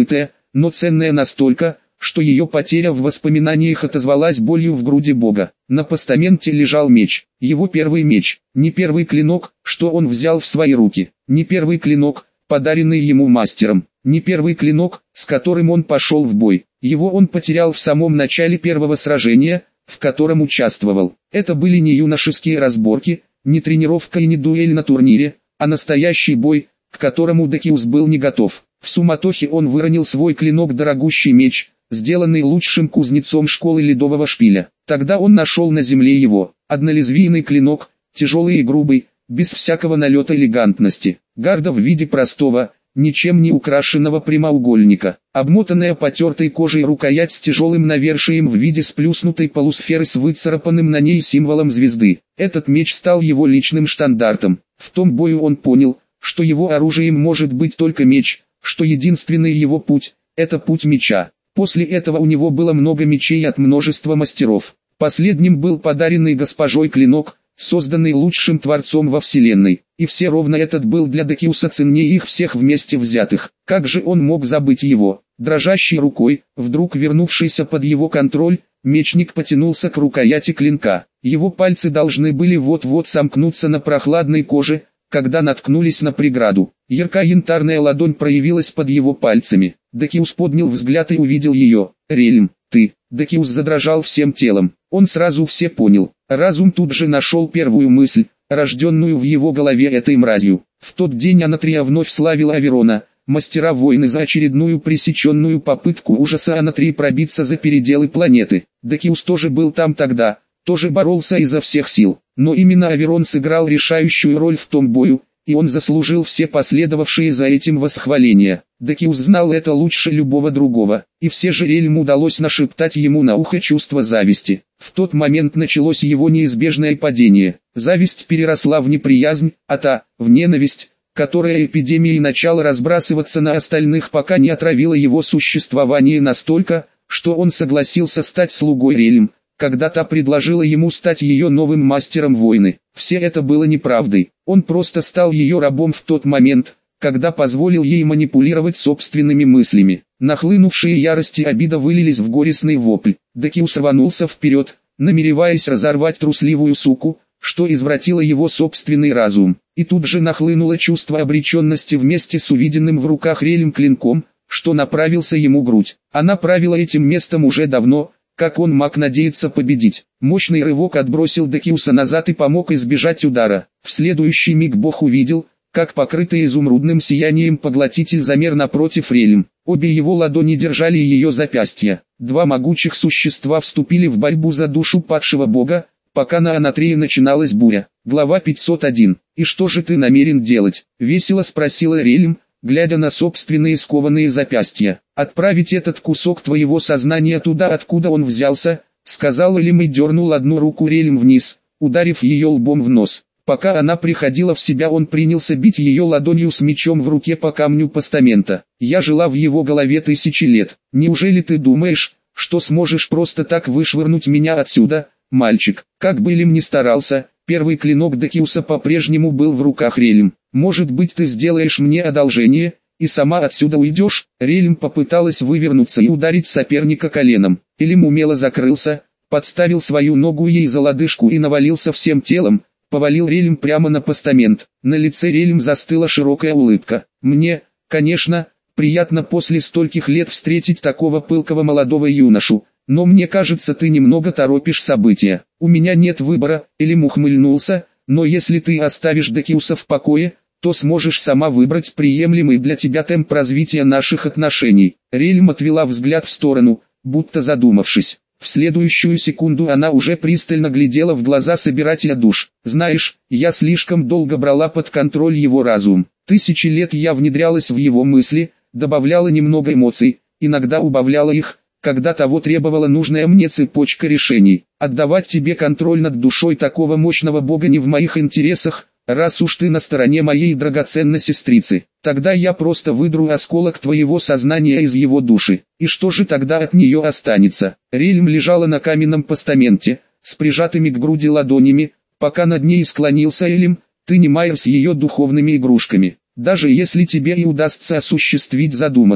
но ценная настолько, что ее потеря в воспоминаниях отозвалась болью в груди Бога. На постаменте лежал меч, его первый меч, не первый клинок, что он взял в свои руки, не первый клинок, подаренный ему мастером, не первый клинок, с которым он пошел в бой. Его он потерял в самом начале первого сражения, в котором участвовал. Это были не юношеские разборки, не тренировка и не дуэль на турнире, а настоящий бой, к которому Дакиус был не готов. В суматохе он выронил свой клинок, дорогущий меч, сделанный лучшим кузнецом школы ледового шпиля. Тогда он нашел на земле его, однолезвийный клинок, тяжелый и грубый, без всякого налета элегантности. Гарда в виде простого, ничем не украшенного прямоугольника, обмотанная потертой кожей рукоять с тяжелым навершием в виде сплюснутой полусферы с выцарапанным на ней символом звезды. Этот меч стал его личным штандартом. В том бою он понял, что его оружием может быть только меч, что единственный его путь – это путь меча. После этого у него было много мечей от множества мастеров. Последним был подаренный госпожой клинок, созданный лучшим творцом во вселенной, и все ровно этот был для Дакиуса ценнее их всех вместе взятых. Как же он мог забыть его? Дрожащей рукой, вдруг вернувшийся под его контроль, мечник потянулся к рукояти клинка. Его пальцы должны были вот-вот сомкнуться на прохладной коже, когда наткнулись на преграду. Яркая янтарная ладонь проявилась под его пальцами. Дакиус поднял взгляд и увидел ее. «Рельм, ты!» Дакиус задрожал всем телом. Он сразу все понял. Разум тут же нашел первую мысль, рожденную в его голове этой мразью. В тот день Анатрия вновь славила Аверона, мастера войны, за очередную пресеченную попытку ужаса Анатрии пробиться за пределы планеты. Дакиус тоже был там тогда, тоже боролся изо всех сил. Но именно Аверон сыграл решающую роль в том бою, и он заслужил все последовавшие за этим восхваления. Дакиус знал это лучше любого другого, и все же Рельму удалось нашептать ему на ухо чувство зависти. В тот момент началось его неизбежное падение. Зависть переросла в неприязнь, а та – в ненависть, которая эпидемией начала разбрасываться на остальных, пока не отравила его существование настолько, что он согласился стать слугой Рельм, когда та предложила ему стать ее новым мастером войны. Все это было неправдой. Он просто стал ее рабом в тот момент, когда позволил ей манипулировать собственными мыслями. Нахлынувшие ярость и обида вылились в горестный вопль. Дакиус рванулся вперед, намереваясь разорвать трусливую суку, что извратило его собственный разум. И тут же нахлынуло чувство обреченности вместе с увиденным в руках Рельм клинком, что направился ему грудь. Она правила этим местом уже давно. Как он мог надеяться победить? Мощный рывок отбросил Дакиуса назад и помог избежать удара. В следующий миг Бог увидел, как покрытый изумрудным сиянием поглотитель замер напротив Рельм. Обе его ладони держали ее запястья. Два могучих существа вступили в борьбу за душу падшего бога, пока на Анатрии начиналась буря. Глава 501. «И что же ты намерен делать?» — весело спросила Рельм, глядя на собственные скованные запястья. «Отправить этот кусок твоего сознания туда, откуда он взялся», — сказал Рельм и дернул одну руку Рельм вниз, ударив ее лбом в нос. Пока она приходила в себя, он принялся бить ее ладонью с мечом в руке по камню постамента. «Я жила в его голове 1000 лет. Неужели ты думаешь, что сможешь просто так вышвырнуть меня отсюда, мальчик?» Как бы Рельм ни старался, первый клинок Дакиуса по-прежнему был в руках Рельм. «Может быть, ты сделаешь мне одолжение и сама отсюда уйдешь?» Рельм попыталась вывернуться и ударить соперника коленом. Рельм умело закрылся, подставил свою ногу ей за лодыжку и навалился всем телом, повалил Рельм прямо на постамент. На лице Рельм застыла широкая улыбка. «Мне, конечно, приятно после стольких лет встретить такого пылкого молодого юношу, но мне кажется, ты немного торопишь события. У меня нет выбора», — Рельм ухмыльнулся, «но если ты оставишь Дакиуса в покое, то сможешь сама выбрать приемлемый для тебя темп развития наших отношений». Рельм отвела взгляд в сторону, будто задумавшись. В следующую секунду она уже пристально глядела в глаза собирателя душ. «Знаешь, я слишком долго брала под контроль его разум. 1000 лет я внедрялась в его мысли, добавляла немного эмоций, иногда убавляла их, когда того требовала нужная мне цепочка решений. Отдавать тебе контроль над душой такого мощного бога не в моих интересах, раз уж ты на стороне моей драгоценной сестрицы. Тогда я просто выдру осколок твоего сознания из его души. И что же тогда от нее останется?» Рельм лежала на каменном постаменте, с прижатыми к груди ладонями, пока над ней склонился Рельм. «Ты немая с ее духовными игрушками. Даже если тебе и удастся осуществить задуманное,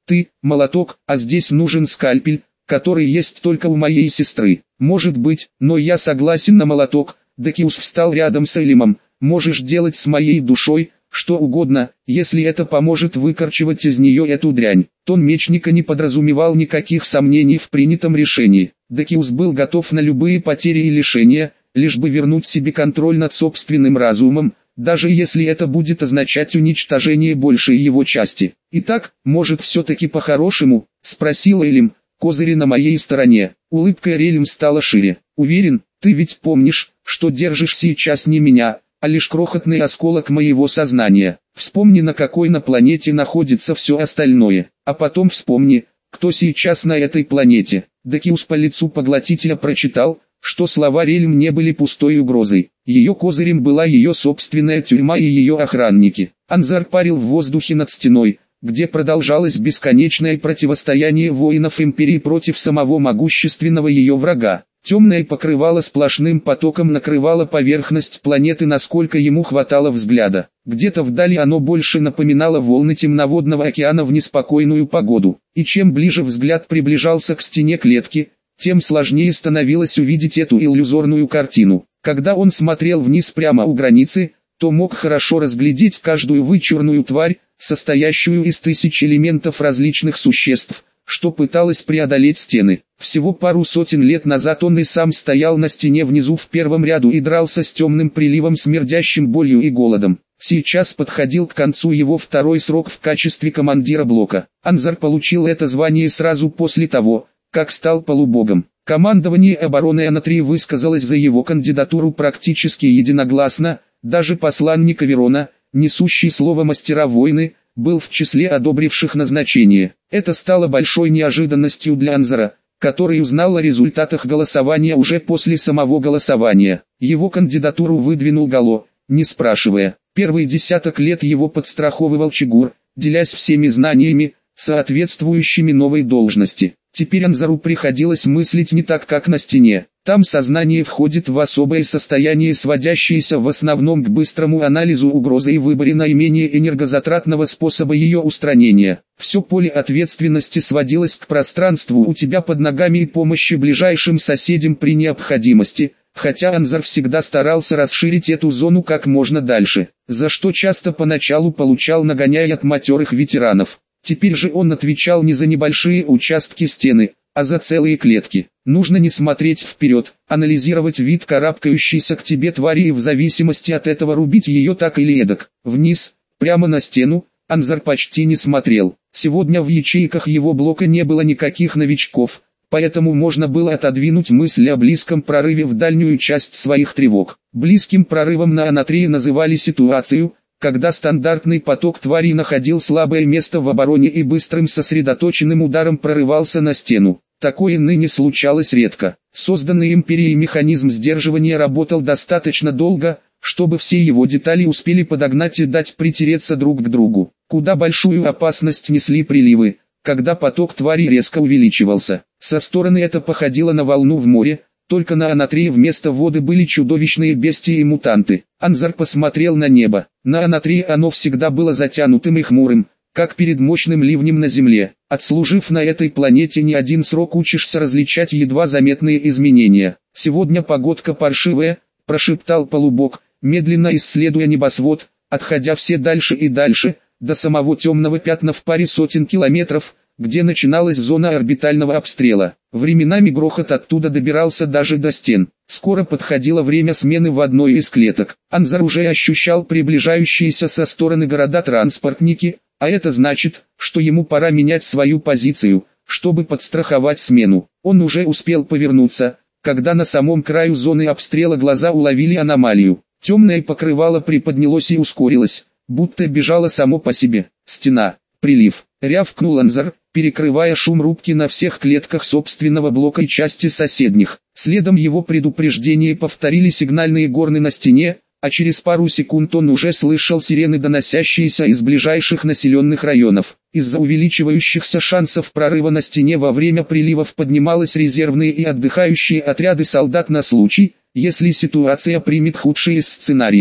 Ты – молоток, а здесь нужен скальпель, который есть только у моей сестры. Может быть, но я согласен на молоток. Дакиус встал рядом с Элимом. Можешь делать с моей душой что угодно, если это поможет выкорчевать из нее эту дрянь. Тон мечника не подразумевал никаких сомнений в принятом решении. Дакиус был готов на любые потери и лишения, лишь бы вернуть себе контроль над собственным разумом, даже если это будет означать уничтожение большей его части. «Итак, может все-таки по-хорошему?» – спросил Элим. «Козыри на моей стороне». Улыбка Элим стала шире. «Уверен, ты ведь помнишь, что держишь сейчас не меня, а лишь крохотный осколок моего сознания. Вспомни, на какой на планете находится все остальное, а потом вспомни, кто сейчас на этой планете». Дакиус по лицу поглотителя прочитал, что слова Рельм не были пустой угрозой. Ее козырем была ее собственная тюрьма и ее охранники. Анзар парил в воздухе над стеной, где продолжалось бесконечное противостояние воинов Империи против самого могущественного ее врага. Темное покрывало сплошным потоком накрывало поверхность планеты, насколько ему хватало взгляда. Где-то вдали оно больше напоминало волны темноводного океана в неспокойную погоду. И чем ближе взгляд приближался к стене клетки, тем сложнее становилось увидеть эту иллюзорную картину. Когда он смотрел вниз прямо у границы, то мог хорошо разглядеть каждую вычурную тварь, состоящую из тысяч элементов различных существ, что пыталась преодолеть стены. Всего пару сотен лет назад он и сам стоял на стене внизу в первом ряду и дрался с темным приливом, смердящим болью и голодом. Сейчас подходил к концу его второй срок в качестве командира блока. Анзар получил это звание сразу после того, как стал полубогом. Командование обороны Анатрии высказалось за его кандидатуру практически единогласно, даже посланник Аверона, несущий слово мастера войны, был в числе одобривших назначение. Это стало большой неожиданностью для Анзара, который узнал о результатах голосования уже после самого голосования. Его кандидатуру выдвинул Гало, не спрашивая. Первый десяток лет его подстраховывал Чигур, делясь всеми знаниями, соответствующими новой должности. Теперь Анзару приходилось мыслить не так, как на стене. Там сознание входит в особое состояние, сводящееся в основном к быстрому анализу угрозы и выборе наименее энергозатратного способа ее устранения. Все поле ответственности сводилось к пространству у тебя под ногами и помощи ближайшим соседям при необходимости, хотя Анзар всегда старался расширить эту зону как можно дальше, за что часто поначалу получал нагоняй от матерых ветеранов. Теперь же он отвечал не за небольшие участки стены, а за целые клетки. Нужно не смотреть вперед, анализировать вид карабкающейся к тебе твари и в зависимости от этого рубить ее так или эдак. Вниз, прямо на стену, Анзар почти не смотрел. Сегодня в ячейках его блока не было никаких новичков, поэтому можно было отодвинуть мысли о близком прорыве в дальнюю часть своих тревог. Близким прорывом на Анатрии называли ситуацию, когда стандартный поток тварей находил слабое место в обороне и быстрым сосредоточенным ударом прорывался на стену. Такое ныне случалось редко. Созданный Империей механизм сдерживания работал достаточно долго, чтобы все его детали успели подогнать и дать притереться друг к другу. Куда большую опасность несли приливы, когда поток тварей резко увеличивался. Со стороны это походило на волну в море, только на Анатрии вместо воды были чудовищные бестии и мутанты. Анзар посмотрел на небо. На Анатрии оно всегда было затянутым и хмурым, как перед мощным ливнем на земле. Отслужив на этой планете не один срок, учишься различать едва заметные изменения. «Сегодня погодка паршивая», – прошептал полубог, медленно исследуя небосвод, отходя все дальше и дальше, до самого темного пятна в паре сотен километров, где начиналась зона орбитального обстрела. Временами грохот оттуда добирался даже до стен. Скоро подходило время смены в одной из клеток. Анзар уже ощущал приближающиеся со стороны города транспортники, а это значит, что ему пора менять свою позицию, чтобы подстраховать смену. Он уже успел повернуться, когда на самом краю зоны обстрела глаза уловили аномалию. Темное покрывало приподнялось и ускорилось, будто бежало само по себе. Стена. Прилив. Рявкнул Анзар, перекрывая шум рубки на всех клетках собственного блока и части соседних. Следом его предупреждение повторили сигнальные горны на стене, а через пару секунд он уже слышал сирены, доносящиеся из ближайших населенных районов. Из-за увеличивающихся шансов прорыва на стене во время приливов поднимались резервные и отдыхающие отряды солдат на случай, если ситуация примет худший из сценариев.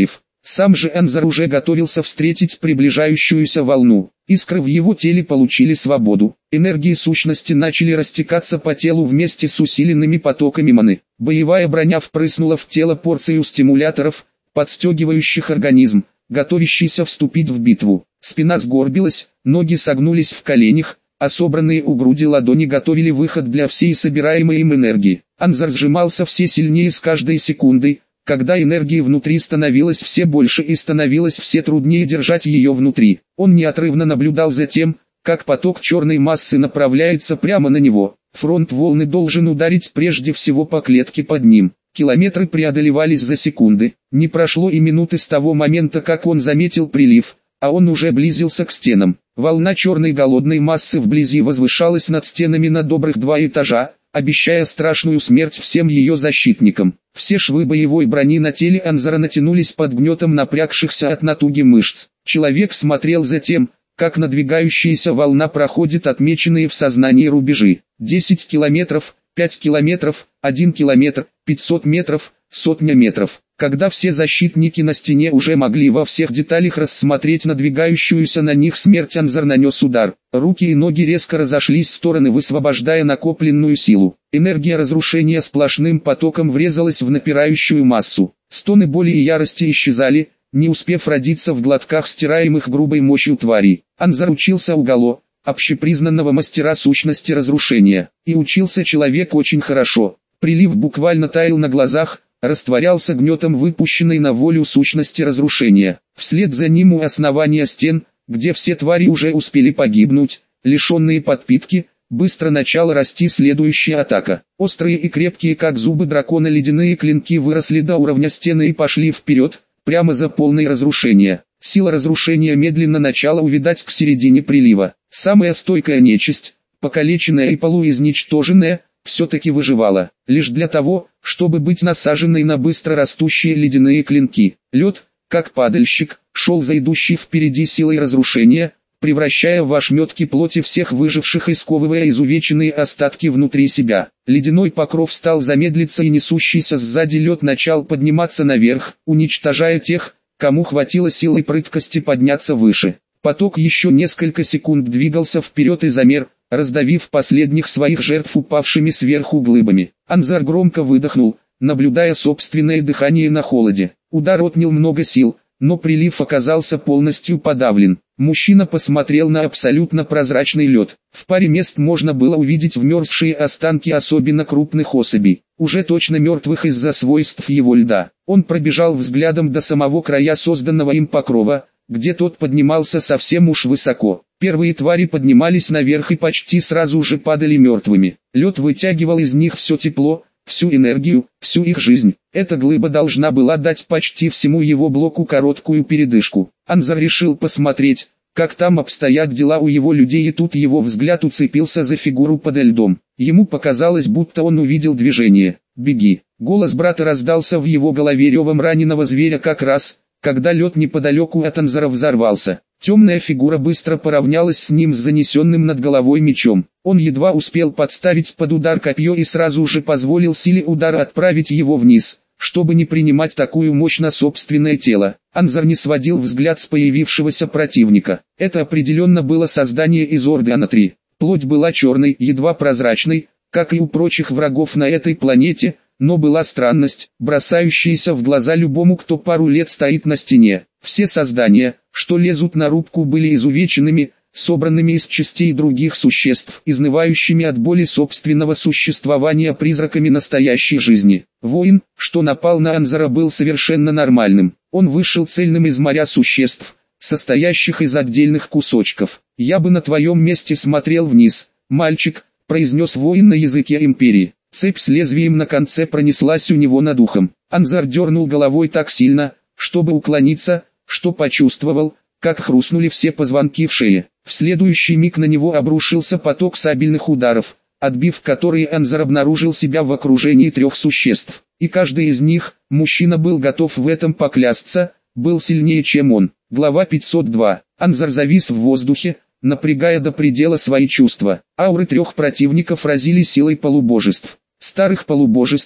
Сам же Анзар уже готовился встретить приближающуюся волну. Искры в его теле получили свободу. Энергии сущности начали растекаться по телу вместе с усиленными потоками маны. Боевая броня впрыснула в тело порцию стимуляторов, подстегивающих организм, готовящийся вступить в битву. Спина сгорбилась, ноги согнулись в коленях, а собранные у груди ладони готовили выход для всей собираемой им энергии. Анзар сжимался все сильнее с каждой секундой, когда энергии внутри становилось все больше и становилось все труднее держать ее внутри. Он неотрывно наблюдал за тем, как поток черной массы направляется прямо на него. Фронт волны должен ударить прежде всего по клетке под ним. Километры преодолевались за секунды. Не прошло и минуты с того момента, как он заметил прилив, а он уже близился к стенам. Волна черной голодной массы вблизи возвышалась над стенами на добрых 2 этажа, обещая страшную смерть всем ее защитникам. Все швы боевой брони на теле Анзара натянулись под гнетом напрягшихся от натуги мышц. Человек смотрел за тем, как надвигающаяся волна проходит отмеченные в сознании рубежи. 10 километров, 5 километров, 1 километр, 500 метров, сотня метров. Когда все защитники на стене уже могли во всех деталях рассмотреть надвигающуюся на них смерть, Анзар нанес удар. Руки и ноги резко разошлись в стороны, высвобождая накопленную силу. Энергия разрушения сплошным потоком врезалась в напирающую массу. Стоны боли и ярости исчезали, не успев родиться в глотках стираемых грубой мощью тварей. Анзар учился у Гало, общепризнанного мастера сущности разрушения. И учился человек очень хорошо. Прилив буквально таял на глазах, растворялся гнетом выпущенной на волю сущности разрушения. Вслед за ним у основания стен, где все твари уже успели погибнуть, лишенные подпитки, быстро начала расти следующая атака. Острые и крепкие как зубы дракона ледяные клинки выросли до уровня стены и пошли вперед, прямо за полное разрушение. Сила разрушения медленно начала увядать к середине прилива. Самая стойкая нечисть, покалеченная и полуизничтоженная, все-таки выживала, лишь для того, чтобы быть насаженной на быстро растущие ледяные клинки. Лед, как падальщик, шел за идущей впереди силой разрушения, превращая в ошметки плоти всех выживших и сковывая изувеченные остатки внутри себя. Ледяной покров стал замедлиться, и несущийся сзади лед начал подниматься наверх, уничтожая тех, кому хватило сил и прыткости подняться выше. Поток еще несколько секунд двигался вперед и замер, раздавив последних своих жертв упавшими сверху глыбами. Анзар громко выдохнул, наблюдая собственное дыхание на холоде. Удар отнял много сил, но прилив оказался полностью подавлен. Мужчина посмотрел на абсолютно прозрачный лед. В паре мест можно было увидеть вмерзшие останки особенно крупных особей, уже точно мертвых из-за свойств его льда. Он пробежал взглядом до самого края созданного им покрова, где тот поднимался совсем уж высоко. Первые твари поднимались наверх и почти сразу же падали мертвыми. Лед вытягивал из них все тепло, всю энергию, всю их жизнь. Эта глыба должна была дать почти всему его блоку короткую передышку. Анзар решил посмотреть, как там обстоят дела у его людей, и тут его взгляд уцепился за фигуру подо льдом. Ему показалось, будто он увидел движение. «Беги!» Голос брата раздался в его голове ревом раненого зверя как раз, когда лед неподалеку от Анзара взорвался. Темная фигура быстро поравнялась с ним с занесенным над головой мечом. Он едва успел подставить под удар копье и сразу же позволил силе удара отправить его вниз, чтобы не принимать такую мощь на собственное тело. Анзар не сводил взгляд с появившегося противника. Это определенно было создание из Ордена-3. Плоть была черной, едва прозрачной, как и у прочих врагов на этой планете, но была странность, бросающаяся в глаза любому, кто пару лет стоит на стене. Все создания, что лезут на рубку, были изувеченными, собранными из частей других существ, изнывающими от боли собственного существования призраками настоящей жизни. Воин, что напал на Анзара, был совершенно нормальным. Он вышел цельным из моря существ, состоящих из отдельных кусочков. «Я бы на твоем месте смотрел вниз, мальчик», — произнес воин на языке империи. Цепь с лезвием на конце пронеслась у него над ухом. Анзар дернул головой так сильно, чтобы уклониться, что почувствовал, как хрустнули все позвонки в шее. В следующий миг на него обрушился поток сабельных ударов, отбив которые, Анзар обнаружил себя в окружении 3 существ. И каждый из них, мужчина был готов в этом поклясться, был сильнее, чем он. Глава 502. Анзар завис в воздухе, напрягая до предела свои чувства. Ауры 3 противников разили силой полубожеств. Старых полубожеств,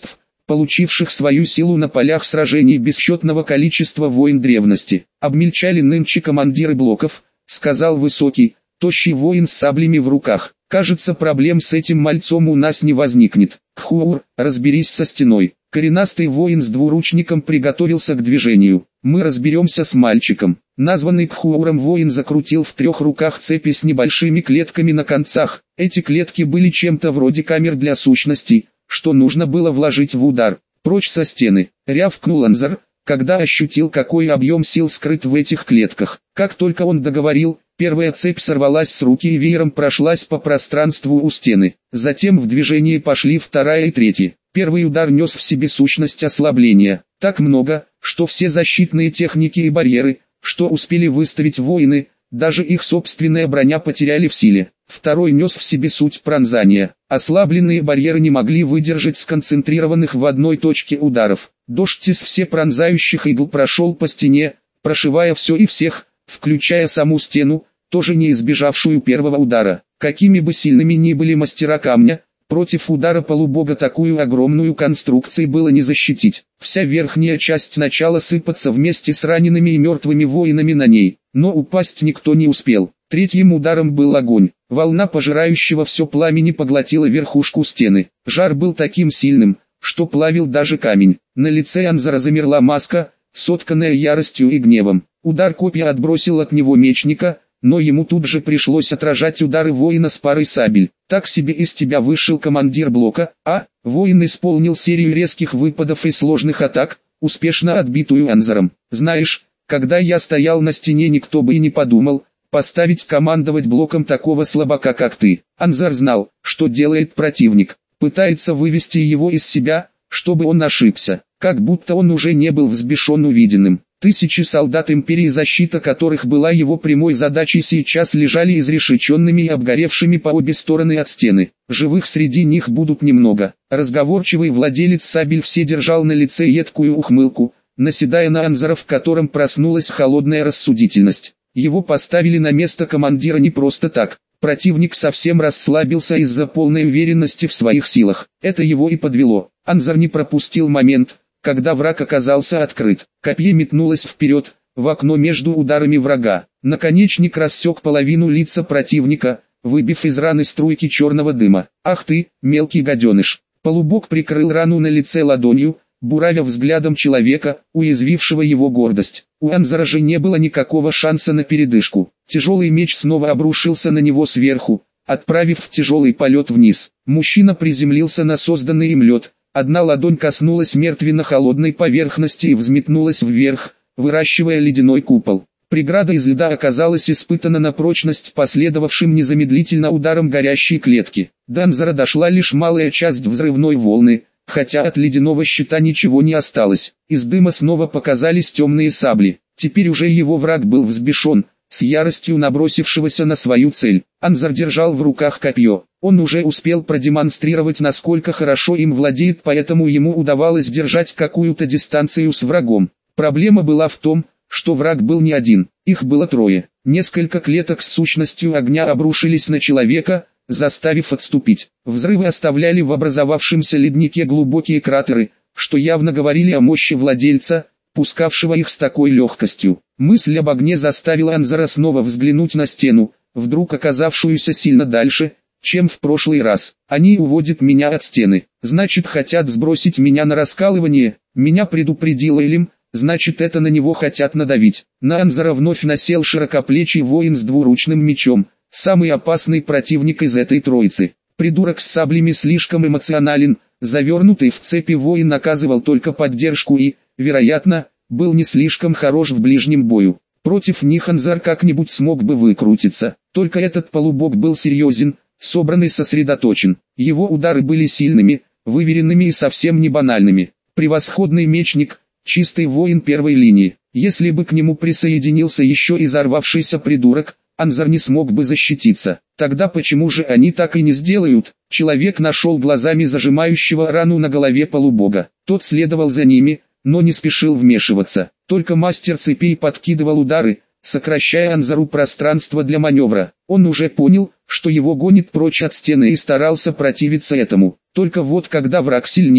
получивших свою силу на полях сражений бесчетного количества войн древности. «Обмельчали нынче командиры блоков», — сказал высокий, тощий воин с саблями в руках. «Кажется, проблем с этим мальцом у нас не возникнет. Кхуур, разберись со стеной». Коренастый воин с двуручником приготовился к движению. «Мы разберемся с мальчиком». Названный Кхууром воин закрутил в 3 руках цепи с небольшими клетками на концах. Эти клетки были чем-то вроде камер для сущностей, что нужно было вложить в удар. «Прочь со стены!» — рявкнул Анзар, когда ощутил, какой объем сил скрыт в этих клетках. Как только он договорил, первая цепь сорвалась с руки и веером прошлась по пространству у стены. Затем в движение пошли вторая и третья. Первый удар нес в себе сущность ослабления. Так много, что все защитные техники и барьеры, что успели выставить воины, даже их собственная броня потеряли в силе. Второй нес в себе суть пронзания. Ослабленные барьеры не могли выдержать сконцентрированных в одной точке ударов. Дождь из всепронзающих игл прошел по стене, прошивая все и всех, включая саму стену, тоже не избежавшую первого удара. Какими бы сильными ни были мастера камня, против удара полубога такую огромную конструкцию было не защитить. Вся верхняя часть начала сыпаться вместе с ранеными и мертвыми воинами на ней, но упасть никто не успел. Третьим ударом был огонь. Волна пожирающего все пламени поглотила верхушку стены. Жар был таким сильным, что плавил даже камень. На лице Анзара замерла маска, сотканная яростью и гневом. Удар копья отбросил от него мечника, но ему тут же пришлось отражать удары воина с парой сабель. «Так себе из тебя вышел командир блока, а?» Воин исполнил серию резких выпадов и сложных атак, успешно отбитую Анзаром. «Знаешь, когда я стоял на стене, никто бы и не подумал поставить командовать блоком такого слабака, как ты». Анзар знал, что делает противник, пытается вывести его из себя, чтобы он ошибся, как будто он уже не был взбешен увиденным. Тысячи солдат империи, защита которых была его прямой задачей, сейчас лежали изрешеченными и обгоревшими по обе стороны от стены. Живых среди них будут немного. Разговорчивый владелец сабель все держал на лице едкую ухмылку, наседая на Анзара, в котором проснулась холодная рассудительность. Его поставили на место командира не просто так. Противник совсем расслабился из-за полной уверенности в своих силах. Это его и подвело. Анзар не пропустил момент, когда враг оказался открыт. Копье метнулось вперед, в окно между ударами врага. Наконечник рассек половину лица противника, выбив из раны струйки черного дыма. «Ах ты, мелкий гаденыш!» Полубог прикрыл рану на лице ладонью, буравя взглядом человека, уязвившего его гордость. У Анзара же не было никакого шанса на передышку. Тяжелый меч снова обрушился на него сверху, отправив в тяжелый полет вниз. Мужчина приземлился на созданный им лед. Одна ладонь коснулась мертвенно-холодной поверхности и взметнулась вверх, выращивая ледяной купол. Преграда из льда оказалась испытана на прочность последовавшим незамедлительно ударом горящей клетки. До Анзара дошла лишь малая часть взрывной волны, хотя от ледяного щита ничего не осталось. Из дыма снова показались темные сабли. Теперь уже его враг был взбешен, с яростью набросившегося на свою цель. Анзар держал в руках копье. Он уже успел продемонстрировать, насколько хорошо им владеет, поэтому ему удавалось держать какую-то дистанцию с врагом. Проблема была в том, что враг был не один, их было трое. Несколько клеток с сущностью огня обрушились на человека, заставив отступить. Взрывы оставляли в образовавшемся леднике глубокие кратеры, что явно говорили о мощи владельца, пускавшего их с такой легкостью. Мысль об огне заставила Анзара снова взглянуть на стену, вдруг оказавшуюся сильно дальше, чем в прошлый раз. Они уводят меня от стены, значит хотят сбросить меня на раскалывание, меня предупредил Элим, значит это на него хотят надавить. На Анзара вновь насел широкоплечий воин с двуручным мечом, самый опасный противник из этой троицы. Придурок с саблями слишком эмоционален, завернутый в цепи воин оказывал только поддержку и, вероятно, был не слишком хорош в ближнем бою. Против них Анзар как-нибудь смог бы выкрутиться, только этот полубог был серьезен, собран и сосредоточен. Его удары были сильными, выверенными и совсем не банальными. Превосходный мечник, чистый воин первой линии. Если бы к нему присоединился еще и взорвавшийся придурок, Анзар не смог бы защититься. Тогда почему же они так и не сделают? Человек нашел глазами зажимающего рану на голове полубога. Тот следовал за ними, но не спешил вмешиваться. Только мастер цепей подкидывал удары, сокращая Анзару пространство для маневра. Он уже понял, что его гонит прочь от стены и старался противиться этому. Только вот когда враг сильнее,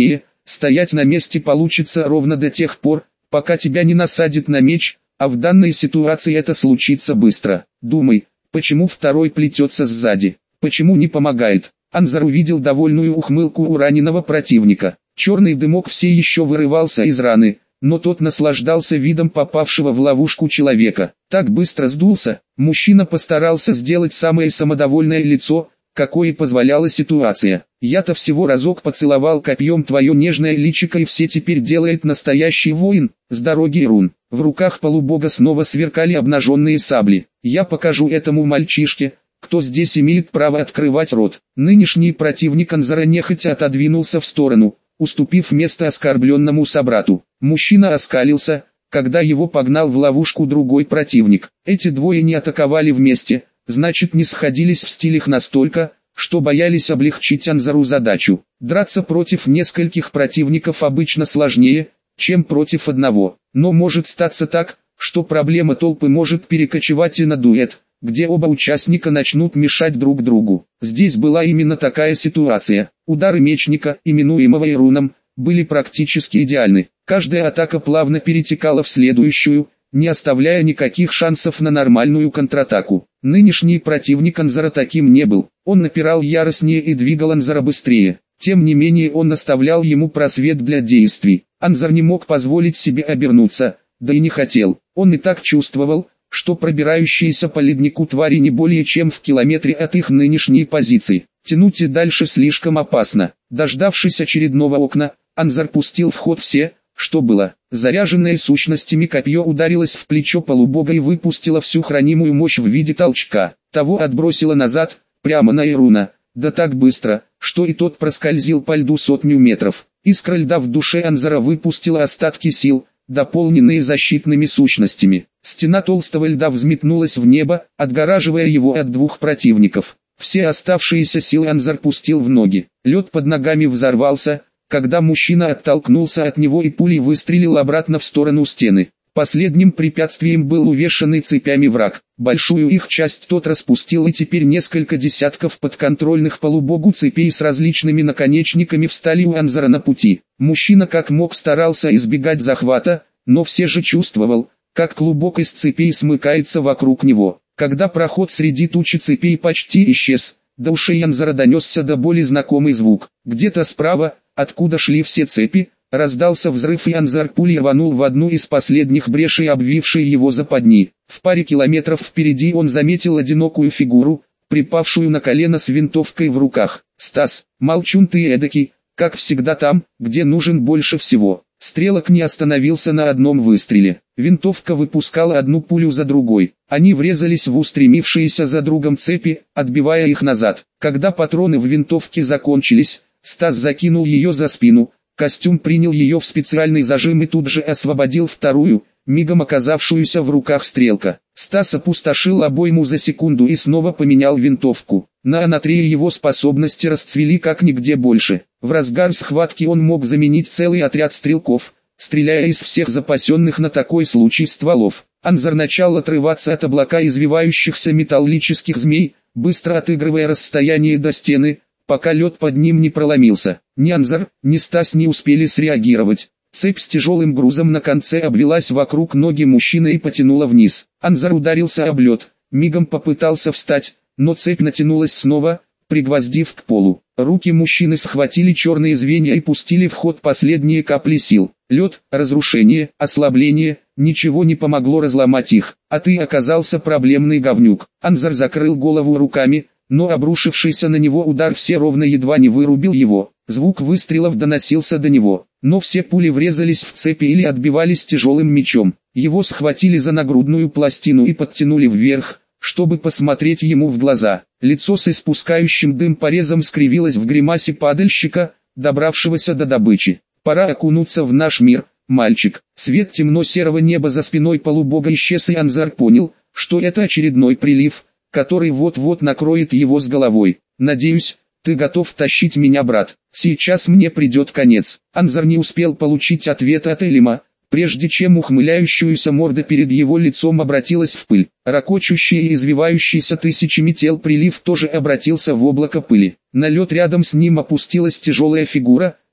Стоять на месте получится ровно до тех пор, пока тебя не насадит на меч, а в данной ситуации это случится быстро. Думай, почему второй плетется сзади, почему не помогает. Анзар увидел довольную ухмылку у раненого противника. Черный дымок все еще вырывался из раны, но тот наслаждался видом попавшего в ловушку человека. Так быстро сдулся, мужчина постарался сделать самое самодовольное лицо, какое позволяла ситуация. Я-то всего разок поцеловал копьем твое нежное личико, и все теперь делает настоящий воин, с дороги Ирун. В руках полубога снова сверкали обнаженные сабли. Я покажу этому мальчишке, кто здесь имеет право открывать рот. Нынешний противник Анзара нехотя отодвинулся в сторону, уступив место оскорбленному собрату. Мужчина оскалился, когда его погнал в ловушку другой противник. Эти двое не атаковали вместе, значит не сходились в стилях настолько, что боялись облегчить Анзару задачу. Драться против нескольких противников обычно сложнее, чем против одного. Но может статься так, что проблема толпы может перекочевать и на дуэт, где оба участника начнут мешать друг другу. Здесь была именно такая ситуация. Удары мечника, именуемого Ируном, были практически идеальны. Каждая атака плавно перетекала в следующую, не оставляя никаких шансов на нормальную контратаку. Нынешний противник Анзара таким не был. Он напирал яростнее и двигал Анзара быстрее. Тем не менее он оставлял ему просвет для действий. Анзар не мог позволить себе обернуться, да и не хотел. Он и так чувствовал, что пробирающиеся по леднику твари не более чем в километре от их нынешней позиции. Тянуть и дальше слишком опасно. Дождавшись очередного окна, Анзар пустил в ход все, что было. Заряженное сущностями копье ударилось в плечо полубога и выпустило всю хранимую мощь в виде толчка. Того отбросило назад, прямо на Ируна, да так быстро, что и тот проскользил по льду 100 метров. Искра льда в душе Анзара выпустила остатки сил, дополненные защитными сущностями. Стена толстого льда взметнулась в небо, отгораживая его от двух противников. Все оставшиеся силы Анзар пустил в ноги. Лед под ногами взорвался, когда мужчина оттолкнулся от него и пулей выстрелил обратно в сторону стены. Последним препятствием был увешанный цепями враг. Большую их часть тот распустил, и теперь несколько десятков подконтрольных полубогу цепей с различными наконечниками встали у Анзара на пути. Мужчина как мог старался избегать захвата, но все же чувствовал, как клубок из цепей смыкается вокруг него. Когда проход среди тучи цепей почти исчез, до ушей Анзара донесся до боли знакомый звук. Где-то справа, откуда шли все цепи, раздался взрыв, и Анзар пулей рванул в одну из последних брешей, обвившей его западни. В паре километров впереди он заметил одинокую фигуру, припавшую на колено с винтовкой в руках. «Стас, молчун ты эдакий, как всегда там, где нужен больше всего». Стрелок не остановился на одном выстреле. Винтовка выпускала одну пулю за другой. Они врезались в устремившиеся за другом цепи, отбивая их назад. Когда патроны в винтовке закончились, Стас закинул ее за спину. Костюм принял ее в специальный зажим и тут же освободил вторую, мигом оказавшуюся в руках стрелка. Стас опустошил обойму за секунду и снова поменял винтовку. На анатрее его способности расцвели как нигде больше. В разгар схватки он мог заменить целый отряд стрелков, стреляя из всех запасенных на такой случай стволов. Анзар начал отрываться от облака извивающихся металлических змей, быстро отыгрывая расстояние до стены, пока лед под ним не проломился. Ни Анзар, ни Стас не успели среагировать. Цепь с тяжелым грузом на конце обвелась вокруг ноги мужчины и потянула вниз. Анзар ударился об лед, мигом попытался встать, но цепь натянулась снова, пригвоздив к полу. Руки мужчины схватили черные звенья и пустили в ход последние капли сил. Лед, разрушение, ослабление, ничего не помогло разломать их. А ты оказался проблемный говнюк. Анзар закрыл голову руками, но обрушившийся на него удар все ровно едва не вырубил его. Звук выстрелов доносился до него, но все пули врезались в цепи или отбивались тяжелым мечом. Его схватили за нагрудную пластину и подтянули вверх, чтобы посмотреть ему в глаза. Лицо с испускающим дым порезом скривилось в гримасе падальщика, добравшегося до добычи. «Пора окунуться в наш мир, мальчик». Свет темно-серого неба за спиной полубога исчез, и Анзар понял, что это очередной прилив, который вот-вот накроет его с головой. «Надеюсь, ты готов тащить меня, брат. Сейчас мне придет конец». Анзар не успел получить ответа от Элима, прежде чем ухмыляющаяся морда перед его лицом обратилась в пыль. Рокочущий и извивающийся тысячами тел прилив тоже обратился в облако пыли. На лед рядом с ним опустилась тяжелая фигура,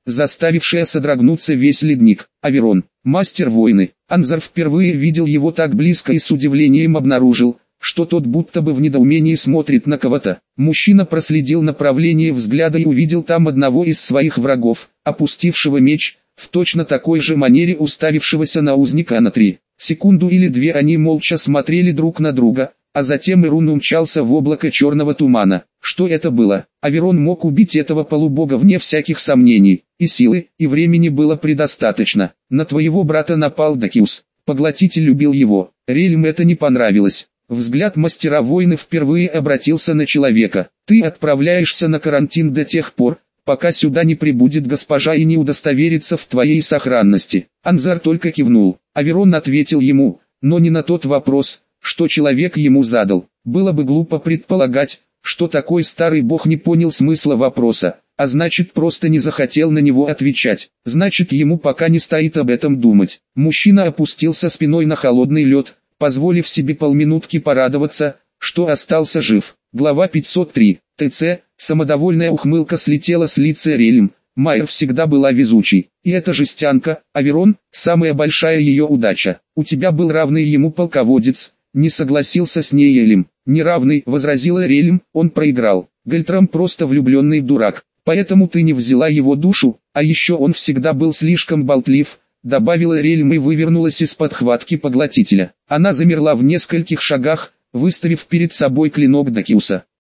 заставившая содрогнуться весь ледник. Аверон, мастер войны. Анзар впервые видел его так близко и с удивлением обнаружил, что тот будто бы в недоумении смотрит на кого-то. Мужчина проследил направление взгляда и увидел там одного из своих врагов, опустившего меч, в точно такой же манере уставившегося на узника на 3. Секунду или две они молча смотрели друг на друга, а затем Ирун умчался в облако черного тумана. Что это было? Аверон мог убить этого полубога вне всяких сомнений, и силы, и времени было предостаточно. На твоего брата напал Дакиус. Поглотитель любил его. Рельм это не понравилось. Взгляд мастера войны впервые обратился на человека. Ты отправляешься на карантин до тех пор, пока сюда не прибудет госпожа и не удостоверится в твоей сохранности. Анзар только кивнул. Аверон ответил ему, но не на тот вопрос, что человек ему задал. Было бы глупо предполагать, что такой старый бог не понял смысла вопроса, а значит просто не захотел на него отвечать. Значит ему пока не стоит об этом думать. Мужчина опустился спиной на холодный лед, позволив себе полминутки порадоваться, что остался жив. Глава 503. ТЦ. Самодовольная ухмылка слетела с лица Рельм. Майер всегда была везучей. И эта жестянка, Аверон, самая большая ее удача. У тебя был равный ему полководец. Не согласился с ней Элим. Неравный, возразила Рельм, он проиграл. Гальтрам просто влюбленный дурак. Поэтому ты не взяла его душу, а еще он всегда был слишком болтлив, добавила Рельм и вывернулась из-под хватки поглотителя. Она замерла в нескольких шагах, выставив перед собой клинок Дакиуса.